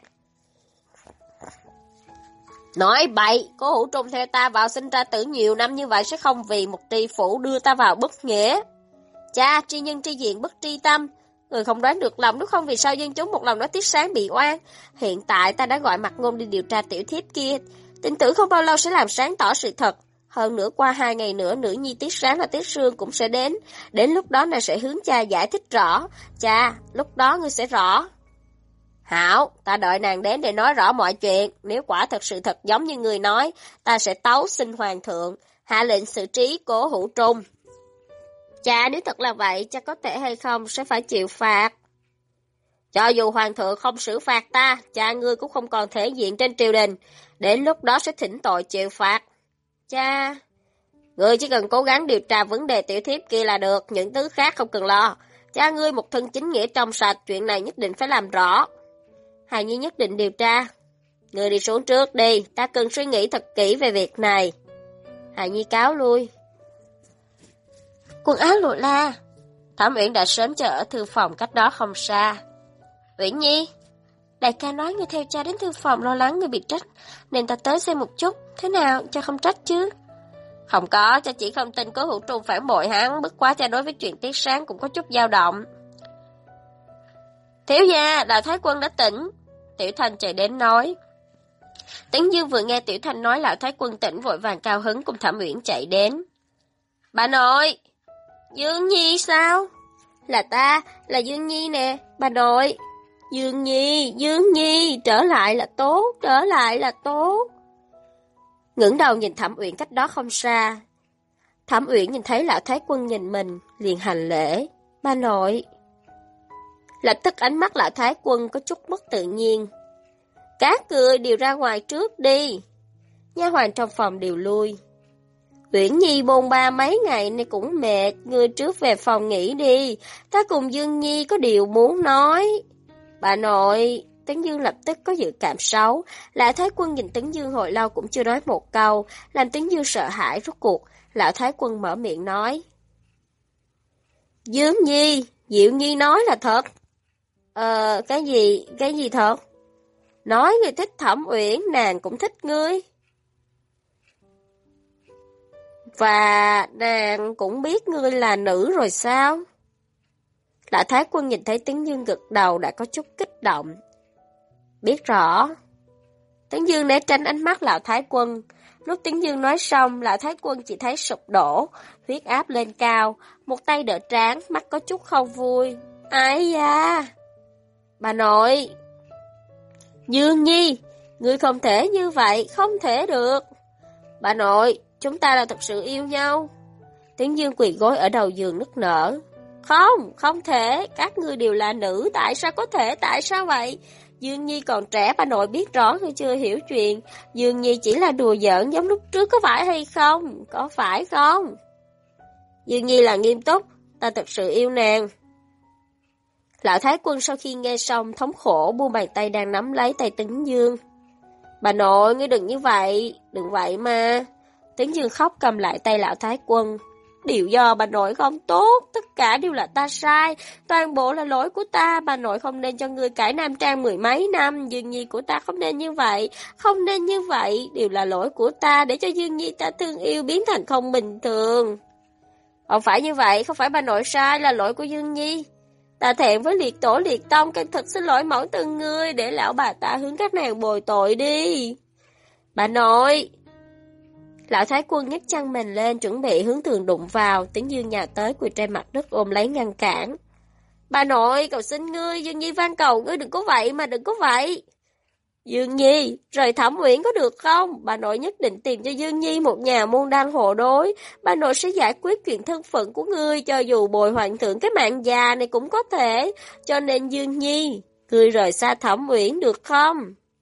Nói bậy, Cố Hữu Trung theo ta vào sinh ra tử nhiều năm như vậy sẽ không vì một tri phủ đưa ta vào bất nghĩa. Cha, tri nhân tri diện bất tri tâm. Người không đoán được lòng, đúng không? Vì sao dân chúng một lòng nói Tiết Sáng bị oan? Hiện tại ta đã gọi Mặt Ngôn đi điều tra tiểu thiếp kia. Tin tưởng không bao lâu sẽ làm sáng tỏ sự thật. Hơn nữa qua 2 ngày nữa, nữ nhi Tiết Sáng và Tiết Sương cũng sẽ đến. Đến lúc đó nàng sẽ hướng cha giải thích rõ. Cha, lúc đó ngươi sẽ rõ. Hảo, ta đợi nàng đến để nói rõ mọi chuyện. Nếu quả thật sự thật giống như người nói, ta sẽ tấu xin hoàng thượng, hạ lệnh xử trí Cố Hữu Trung. Cha, nếu thật là vậy, cha có thể hay không sẽ phải chịu phạt. Cho dù hoàng thượng không xử phạt ta, cha ngươi cũng không còn thể diện trên triều đình. Đến lúc đó sẽ thỉnh tội chịu phạt. Cha, ngươi chỉ cần cố gắng điều tra vấn đề tiểu thiếp kia là được, những thứ khác không cần lo. Cha ngươi một thân chính nghĩa trong sạch, chuyện này nhất định phải làm rõ. Hài Nhi nhất định điều tra. Ngươi đi xuống trước đi, ta cần suy nghĩ thật kỹ về việc này. Hài Nhi cáo lui. Quần áo lụa la. Thẩm Uyển đã sớm chờ ở thư phòng cách đó không xa. Uyển Nhi, đại ca nói ngươi theo cha đến thư phòng lo lắng ngươi bị trách, nên ta tới xem một chút. Thế nào, cha không trách chứ? Không có, cha chỉ không tin Cố Hữu Trung phản bội hắn, bất quá cha đối với chuyện Tiết Sáng cũng có chút dao động. Thiếu gia, Đại Thái Quân đã tỉnh. Tiểu Thanh chạy đến nói. Tấn Dương vừa nghe Tiểu Thanh nói Lão Thái Quân tỉnh vội vàng cao hứng cùng Thẩm Uyển chạy đến. Bà nội! Dương Nhi sao? Là ta, là Dương Nhi nè, bà nội. Dương Nhi, trở lại là tốt, trở lại là tốt. Ngẩng đầu nhìn Thẩm Uyển cách đó không xa. Thẩm Uyển nhìn thấy Lão Thái Quân nhìn mình, liền hành lễ. Bà nội. Lập tức ánh mắt Lão Thái Quân có chút mất tự nhiên. Các người đều ra ngoài trước đi. Nha hoàn trong phòng đều lui. Uyển Nhi bôn ba mấy ngày nên cũng mệt, ngươi trước về phòng nghỉ đi. Ta cùng Dương Nhi có điều muốn nói. Bà nội. Tấn Dương lập tức có dự cảm xấu. Lão Thái Quân nhìn Tấn Dương hồi lâu cũng chưa nói một câu, làm Tấn Dương sợ hãi. Rốt cuộc Lão Thái Quân mở miệng nói. Dương Nhi, Diệu Nhi nói là thật. Cái gì thật? Nói ngươi thích Thẩm Uyển, nàng cũng thích ngươi. Và nàng cũng biết ngươi là nữ rồi sao? Lão Thái Quân nhìn thấy Tấn Dương gật đầu đã có chút kích động. Biết rõ. Tấn Dương né tránh ánh mắt Lão Thái Quân. Lúc Tấn Dương nói xong, Lão Thái Quân chỉ thấy sụp đổ, huyết áp lên cao, một tay đỡ trán, mắt có chút không vui. Ai da? Bà nội. Dương Nhi, ngươi không thể như vậy, không thể được. Bà nội, chúng ta là thật sự yêu nhau. Tấn Dương quỳ gối ở đầu giường nức nở. Không thể, các ngươi đều là nữ, tại sao có thể, tại sao vậy? Dương Nhi còn trẻ, bà nội biết rõ ngươi chưa hiểu chuyện. Dương Nhi chỉ là đùa giỡn giống lúc trước, có phải hay không? Có phải không? Dương Nhi là nghiêm túc, ta thật sự yêu nàng. Lão Thái Quân sau khi nghe xong thống khổ buông bàn tay đang nắm lấy tay Tấn Dương. Bà nội, ngươi đừng như vậy, đừng vậy mà. Tấn Dương khóc cầm lại tay Lão Thái Quân. Điều do bà nội không tốt, tất cả đều là ta sai, toàn bộ là lỗi của ta, bà nội không nên cho ngươi cải nam trang 10 mấy năm, Dương Nhi của ta không nên như vậy, đều là lỗi của ta để cho Dương Nhi ta thương yêu biến thành không bình thường. Không phải như vậy, không phải bà nội sai, là lỗi của Dương Nhi. Ta thẹn với liệt tổ liệt tông, căn thật xin lỗi mẫu từng ngươi, để lão bà ta hướng các nàng bồi tội đi. Bà nội. Lão Thái Quân nhấc chân mình lên chuẩn bị hướng tường đụng vào, Tấn Dương nhào tới quỳ trên mặt đất ôm lấy ngăn cản. Bà nội, cầu xin ngươi, Dương Nhi van cầu ngươi đừng có vậy mà, đừng có vậy. Dương Nhi, rời Thẩm Uyển có được không? Bà nội nhất định tìm cho Dương Nhi một nhà môn đăng hộ đối. Bà nội sẽ giải quyết chuyện thân phận của ngươi, cho dù bồi hoàng thượng cái mạng già này cũng có thể. Cho nên Dương Nhi, ngươi rời xa Thẩm Uyển được không?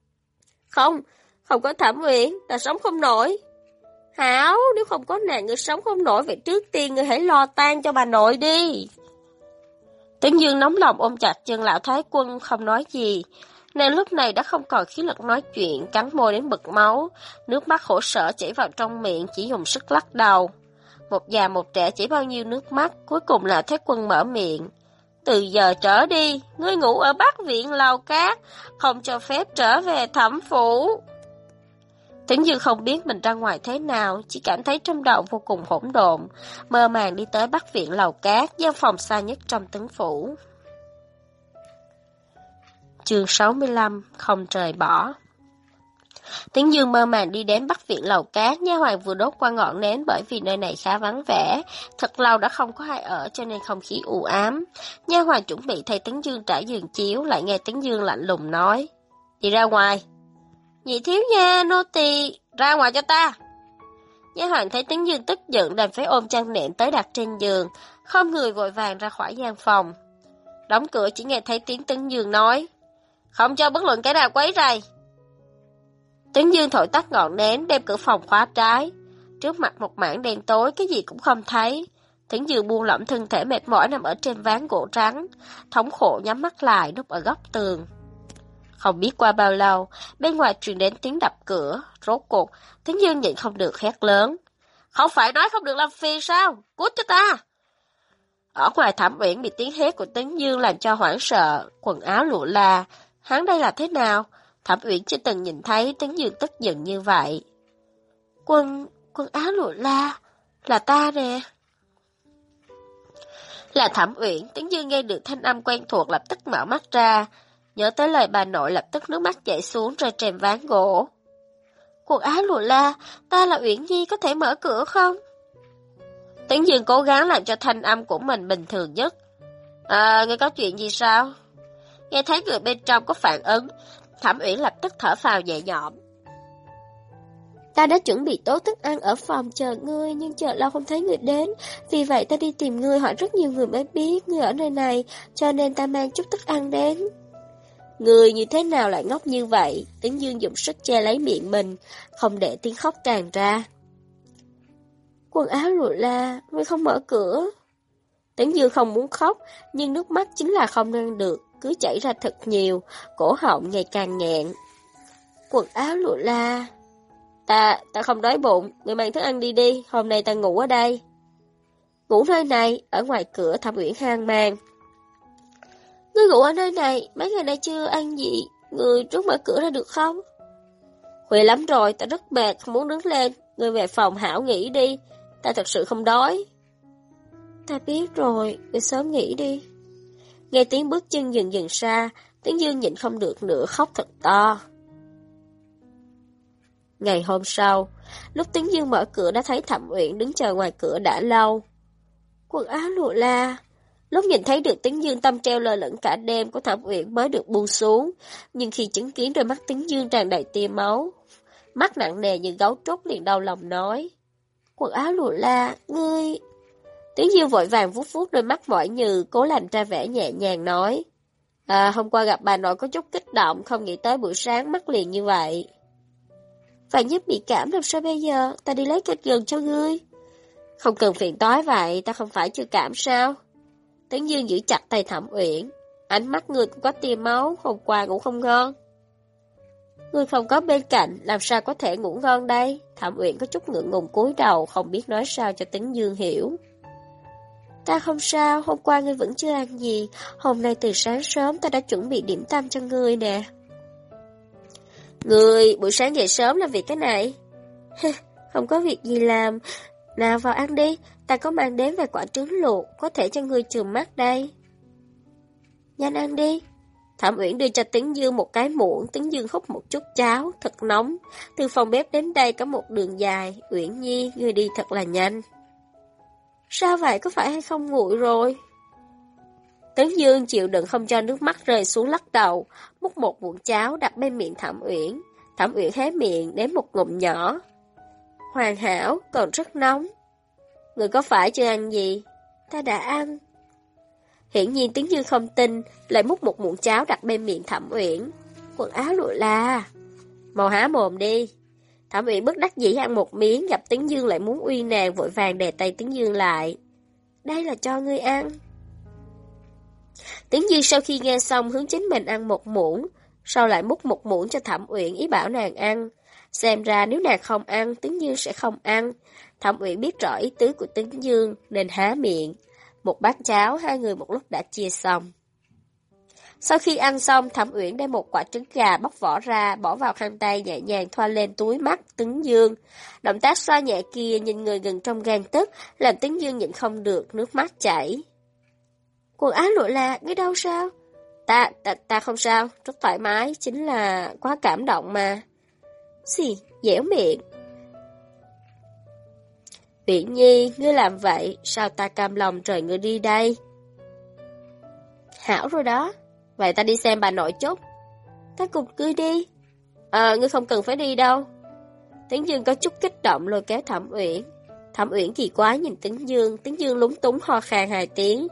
Không có Thẩm Uyển, ta sống không nổi. Hảo, nếu không có nàng ngươi sống không nổi, vậy trước tiên ngươi hãy lo tang cho bà nội đi. Tấn Dương nóng lòng ôm chặt chân Lão Thái Quân không nói gì. Nàng lúc này đã không còn khí lực nói chuyện, cắn môi đến bật máu, nước mắt khổ sở chảy vào trong miệng, chỉ dùng sức lắc đầu. một già một trẻ chỉ bao nhiêu nước mắt, cuối cùng là Thế Quân mở miệng. Từ giờ trở đi, ngươi ngủ ở Bắc Viện Lầu Cát, không cho phép trở về Thẩm phủ. Tĩnh Dương không biết mình ra ngoài thế nào, chỉ cảm thấy trong đầu vô cùng hỗn độn, mơ màng đi tới Bắc Viện Lầu Cát, gian phòng xa nhất trong Tấn phủ. Chương 65, không rời bỏ. Tĩnh Dương mơ màng đi đến Bắc Viện Lầu Cát, nha hoàn vừa đốt qua ngọn nến bởi vì nơi này khá vắng vẻ, thật lâu đã không có ai ở cho nên không khí u ám. Nha hoàn chuẩn bị thay Tĩnh Dương trải giường chiếu, lại nghe Tĩnh Dương lạnh lùng nói: "Đi ra ngoài." "Nhị thiếu gia, nô tỳ ra ngoài cho ta." Nha hoàn thấy Tĩnh Dương tức giận đành phải ôm chăn nệm tới đặt trên giường, không người vội vàng ra khỏi gian phòng. Đóng cửa chỉ nghe thấy tiếng Tĩnh Dương nói: "Không cho bất luận kẻ nào quấy rầy." Tĩnh Dương thổi tắt ngọn nến, đem cửa phòng khóa trái. Trước mặt một mảng đen tối, cái gì cũng không thấy. Tĩnh Dương buông lỏng thân thể mệt mỏi nằm ở trên ván gỗ trắng, thống khổ nhắm mắt lại núp ở góc tường. Không biết qua bao lâu, bên ngoài truyền đến tiếng đập cửa, rốt cuộc, Tĩnh Dương nhịn không được hét lớn: "Không phải nói không được làm phiền sao? Cút cho ta!" Ở ngoài Thẩm Uyển bị tiếng hét của Tĩnh Dương làm cho hoảng sợ, quần áo lụa la. Hắn đây là thế nào? Thẩm Uyển chưa từng nhìn thấy Tĩnh Dương tức giận như vậy. Quần áo lụa la, là ta nè. Là Thẩm Uyển. Tĩnh Dương nghe được thanh âm quen thuộc lập tức mở mắt ra, nhớ tới lời bà nội lập tức nước mắt chảy xuống rơi trên ván gỗ. Quần áo lụa la, ta là Uyển Nhi, có thể mở cửa không? Tĩnh Dương cố gắng làm cho thanh âm của mình bình thường nhất. Ngươi có chuyện gì sao? Nghe thấy người bên trong có phản ứng, Thẩm Uyển lập tức thở phào nhẹ nhõm. Ta đã chuẩn bị tốt thức ăn ở phòng chờ ngươi, nhưng chờ lâu không thấy ngươi đến. Vì vậy ta đi tìm ngươi, hỏi rất nhiều người mới biết ngươi ở nơi này, cho nên ta mang chút thức ăn đến. Ngươi như thế nào lại ngốc như vậy? Tĩnh Dương dùng sức che lấy miệng mình, không để tiếng khóc tràn ra. Quần áo lụa la, ngươi không mở cửa. Tĩnh Dương không muốn khóc, nhưng nước mắt chính là không ngăn được, cứ chảy ra thật nhiều, cổ họng ngày càng nghẹn. Quần áo lụa la. Ta không đói bụng, ngươi mang thức ăn đi đi, hôm nay ta ngủ ở đây. Ngủ nơi này, ở ngoài cửa. Thẩm Uyển hoang mang. Ngươi ngủ ở nơi này, mấy ngày nay chưa ăn gì, ngươi trước mở cửa ra được không? Khuya lắm rồi, ta rất mệt, không muốn đứng lên, ngươi về phòng hảo nghỉ đi, ta thật sự không đói. Ta biết rồi, ngươi sớm nghỉ đi. Nghe tiếng bước chân dần dần xa, Tĩnh Dương nhịn không được nữa khóc thật to. Ngày hôm sau, lúc Tĩnh Dương mở cửa đã thấy Thẩm Uyển đứng chờ ngoài cửa đã lâu. Quần áo lụa la. Lúc nhìn thấy được Tĩnh Dương tâm treo lơ lửng cả đêm của Thẩm Uyển mới được buông xuống, nhưng khi chứng kiến đôi mắt Tĩnh Dương tràn đầy tia máu, mắt nặng nề như gấu trúc liền đau lòng nói: Quần áo lụa la, ngươi... Tĩnh Dương vội vàng vuốt vuốt đôi mắt mỏi nhừ, cố làm ra vẻ nhẹ nhàng nói: hôm qua gặp bà nội có chút kích động, không nghĩ tới buổi sáng mắt liền như vậy. Vạn nhất bị cảm làm sao bây giờ, ta đi lấy kịch gừng cho ngươi. Không cần phiền toái vậy, ta không phải chưa cảm sao? Tĩnh Dương giữ chặt tay Thẩm Uyển, ánh mắt ngươi cũng có tia máu, hôm qua ngủ không ngon. Ngươi không có bên cạnh, làm sao có thể ngủ ngon đây? Thẩm Uyển có chút ngượng ngùng cúi đầu, không biết nói sao cho Tĩnh Dương hiểu. Ta không sao, hôm qua ngươi vẫn chưa ăn gì, hôm nay từ sáng sớm ta đã chuẩn bị điểm tâm cho ngươi nè. Ngươi buổi sáng dậy sớm làm việc cái này? Không có việc gì làm, nào vào ăn đi, ta có mang đến vài quả trứng luộc, có thể cho ngươi chườm mắt đây. Nhanh ăn đi. Thẩm Uyển đưa cho Tĩnh Dương một cái muỗng, Tĩnh Dương hút một chút cháo, thật nóng. Từ phòng bếp đến đây có một đường dài, Uyển Nhi, ngươi đi thật là nhanh. Sao vậy, có phải hay không nguội rồi? Tĩnh Dương chịu đựng không cho nước mắt rơi xuống lắc đầu, múc một muỗng cháo đặt bên miệng Thẩm Uyển. Thẩm Uyển hé miệng đến một ngụm nhỏ. Hoàn hảo, còn rất nóng. Người có phải chưa ăn gì? Ta đã ăn. Hiển nhiên Tĩnh Dương không tin, lại múc một muỗng cháo đặt bên miệng Thẩm Uyển. Quần áo lụa la. Mau há mồm đi. Thẩm Uyển bất đắc dĩ ăn một miếng, gặp Tĩnh Dương lại muốn uy nàng, vội vàng đè tay Tĩnh Dương lại. Đây là cho ngươi ăn. Tĩnh Dương sau khi nghe xong hướng chính mình ăn một muỗng, sau lại múc một muỗng cho Thẩm Uyển ý bảo nàng ăn. Xem ra nếu nàng không ăn, Tấn Dương sẽ không ăn. Thẩm Uyển biết rõ ý tứ của Tấn Dương nên há miệng. Một bát cháo, hai người một lúc đã chia xong. Sau khi ăn xong, Thẩm Uyển đem một quả trứng gà bóc vỏ ra, bỏ vào khăn tay nhẹ nhàng thoa lên túi mắt Tấn Dương. Động tác xoa nhẹ kia nhìn người gần trong gang tấc, làm Tấn Dương nhịn không được, nước mắt chảy. Quần áo lụa là, ngươi đâu sao? Ta không sao, rất thoải mái, chính là quá cảm động mà. Gì, dẻo miệng. Uyển Nhi, ngươi làm vậy, sao ta cam lòng rời ngươi đi đây? Hảo rồi đó, vậy ta đi xem bà nội chút. Ta cùng ngươi đi. Ngươi không cần phải đi đâu. Tấn Dương có chút kích động lôi kéo Thẩm Uyển. Thẩm Uyển kỳ quái nhìn Tấn Dương lúng túng ho khan 2 tiếng.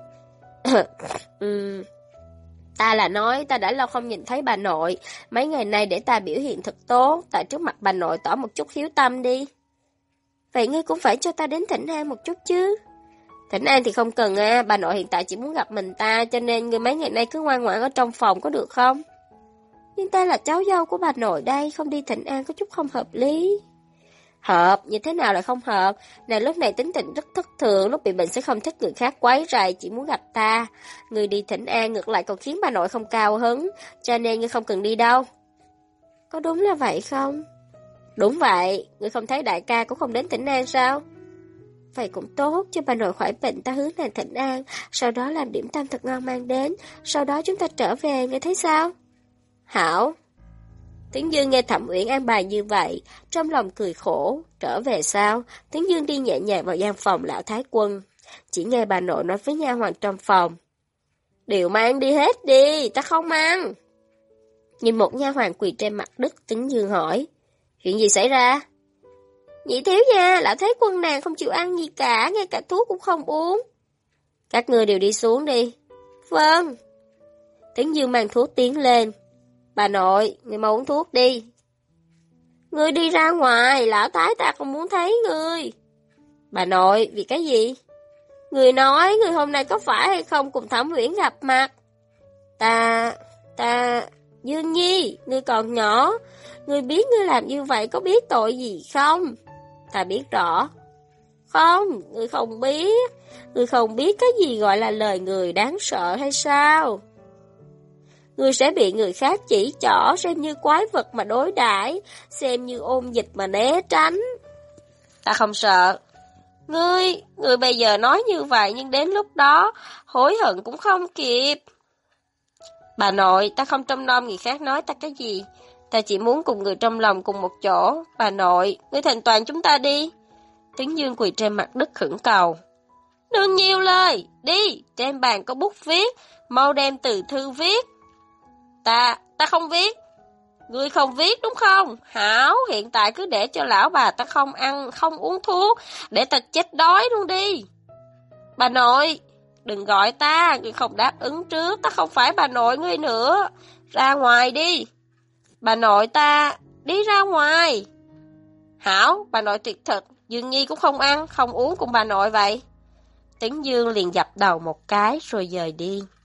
Ta là nói ta đã lâu không nhìn thấy bà nội, mấy ngày nay để ta biểu hiện thật tốt, tại trước mặt bà nội tỏ một chút hiếu tâm đi. Vậy ngươi cũng phải cho ta đến Thịnh An một chút chứ. Thịnh An thì không cần bà nội hiện tại chỉ muốn gặp mình ta, cho nên ngươi mấy ngày nay cứ ngoan ngoãn ở trong phòng có được không? Nhưng ta là cháu dâu của bà nội đây, không đi Thịnh An có chút không hợp lý. Hợp, như thế nào lại không hợp? Nàng lúc này tính tình rất thất thường, lúc bị bệnh sẽ không thích người khác quấy rầy, chỉ muốn gặp ta. Người đi Thịnh An ngược lại còn khiến bà nội không cao hứng, cho nên ngươi không cần đi đâu. Có đúng là vậy không? Đúng vậy, ngươi không thấy đại ca cũng không đến Thịnh An sao? Vậy cũng tốt, cho bà nội khỏi bệnh ta hướng nàng Thịnh An, sau đó làm điểm tâm thật ngon mang đến, sau đó chúng ta trở về, ngươi thấy sao? Hảo. Tấn Dương nghe Thẩm Uyển an bài như vậy, trong lòng cười khổ, trở về sao? Tấn Dương đi nhẹ nhàng vào gian phòng lão thái quân, chỉ nghe bà nội nói với nha hoàn trong phòng. Đều mang đi hết đi, ta không ăn. Nhìn một nha hoàn quỳ trên mặt đất, Tấn Dương hỏi, chuyện gì xảy ra? Nhị thiếu nha, lão thái quân nàng không chịu ăn gì cả, ngay cả thuốc cũng không uống. Các ngươi đều đi xuống đi. Vâng. Tấn Dương mang thuốc tiến lên. Bà nội, người mau uống thuốc đi. Ngươi đi ra ngoài, lão thái ta không muốn thấy ngươi. Bà nội, vì cái gì? Người nói, người hôm nay có phải hay không cùng Thẩm Uyển gặp mặt? Dương Nhi, ngươi còn nhỏ, ngươi biết ngươi làm như vậy có biết tội gì không? Ta biết rõ. Không, ngươi không biết cái gì gọi là lời người đáng sợ hay sao? Ngươi sẽ bị người khác chỉ trỏ, xem như quái vật mà đối đãi, xem như ôn dịch mà né tránh. Ta không sợ. Ngươi bây giờ nói như vậy nhưng đến lúc đó, hối hận cũng không kịp. Bà nội, ta không trông nom người khác nói ta cái gì. Ta chỉ muốn cùng người trong lòng cùng một chỗ. Bà nội, ngươi thành toàn chúng ta đi. Tấn Dương quỳ trên mặt đất khẩn cầu. Đừng nhiều lời, đi, trên bàn có bút viết, mau đem từ thư viết. Ta không viết. Ngươi không viết đúng không? Hảo, hiện tại cứ để cho lão bà ta không ăn, không uống thuốc, để ta chết đói luôn đi. Bà nội, đừng gọi ta, ngươi không đáp ứng trước, ta không phải bà nội ngươi nữa. Ra ngoài đi. Bà nội ta, đi ra ngoài. Hảo, bà nội tuyệt thực, Dương Nhi cũng không ăn, không uống cùng bà nội vậy. Tấn Dương liền dập đầu một cái rồi dời đi.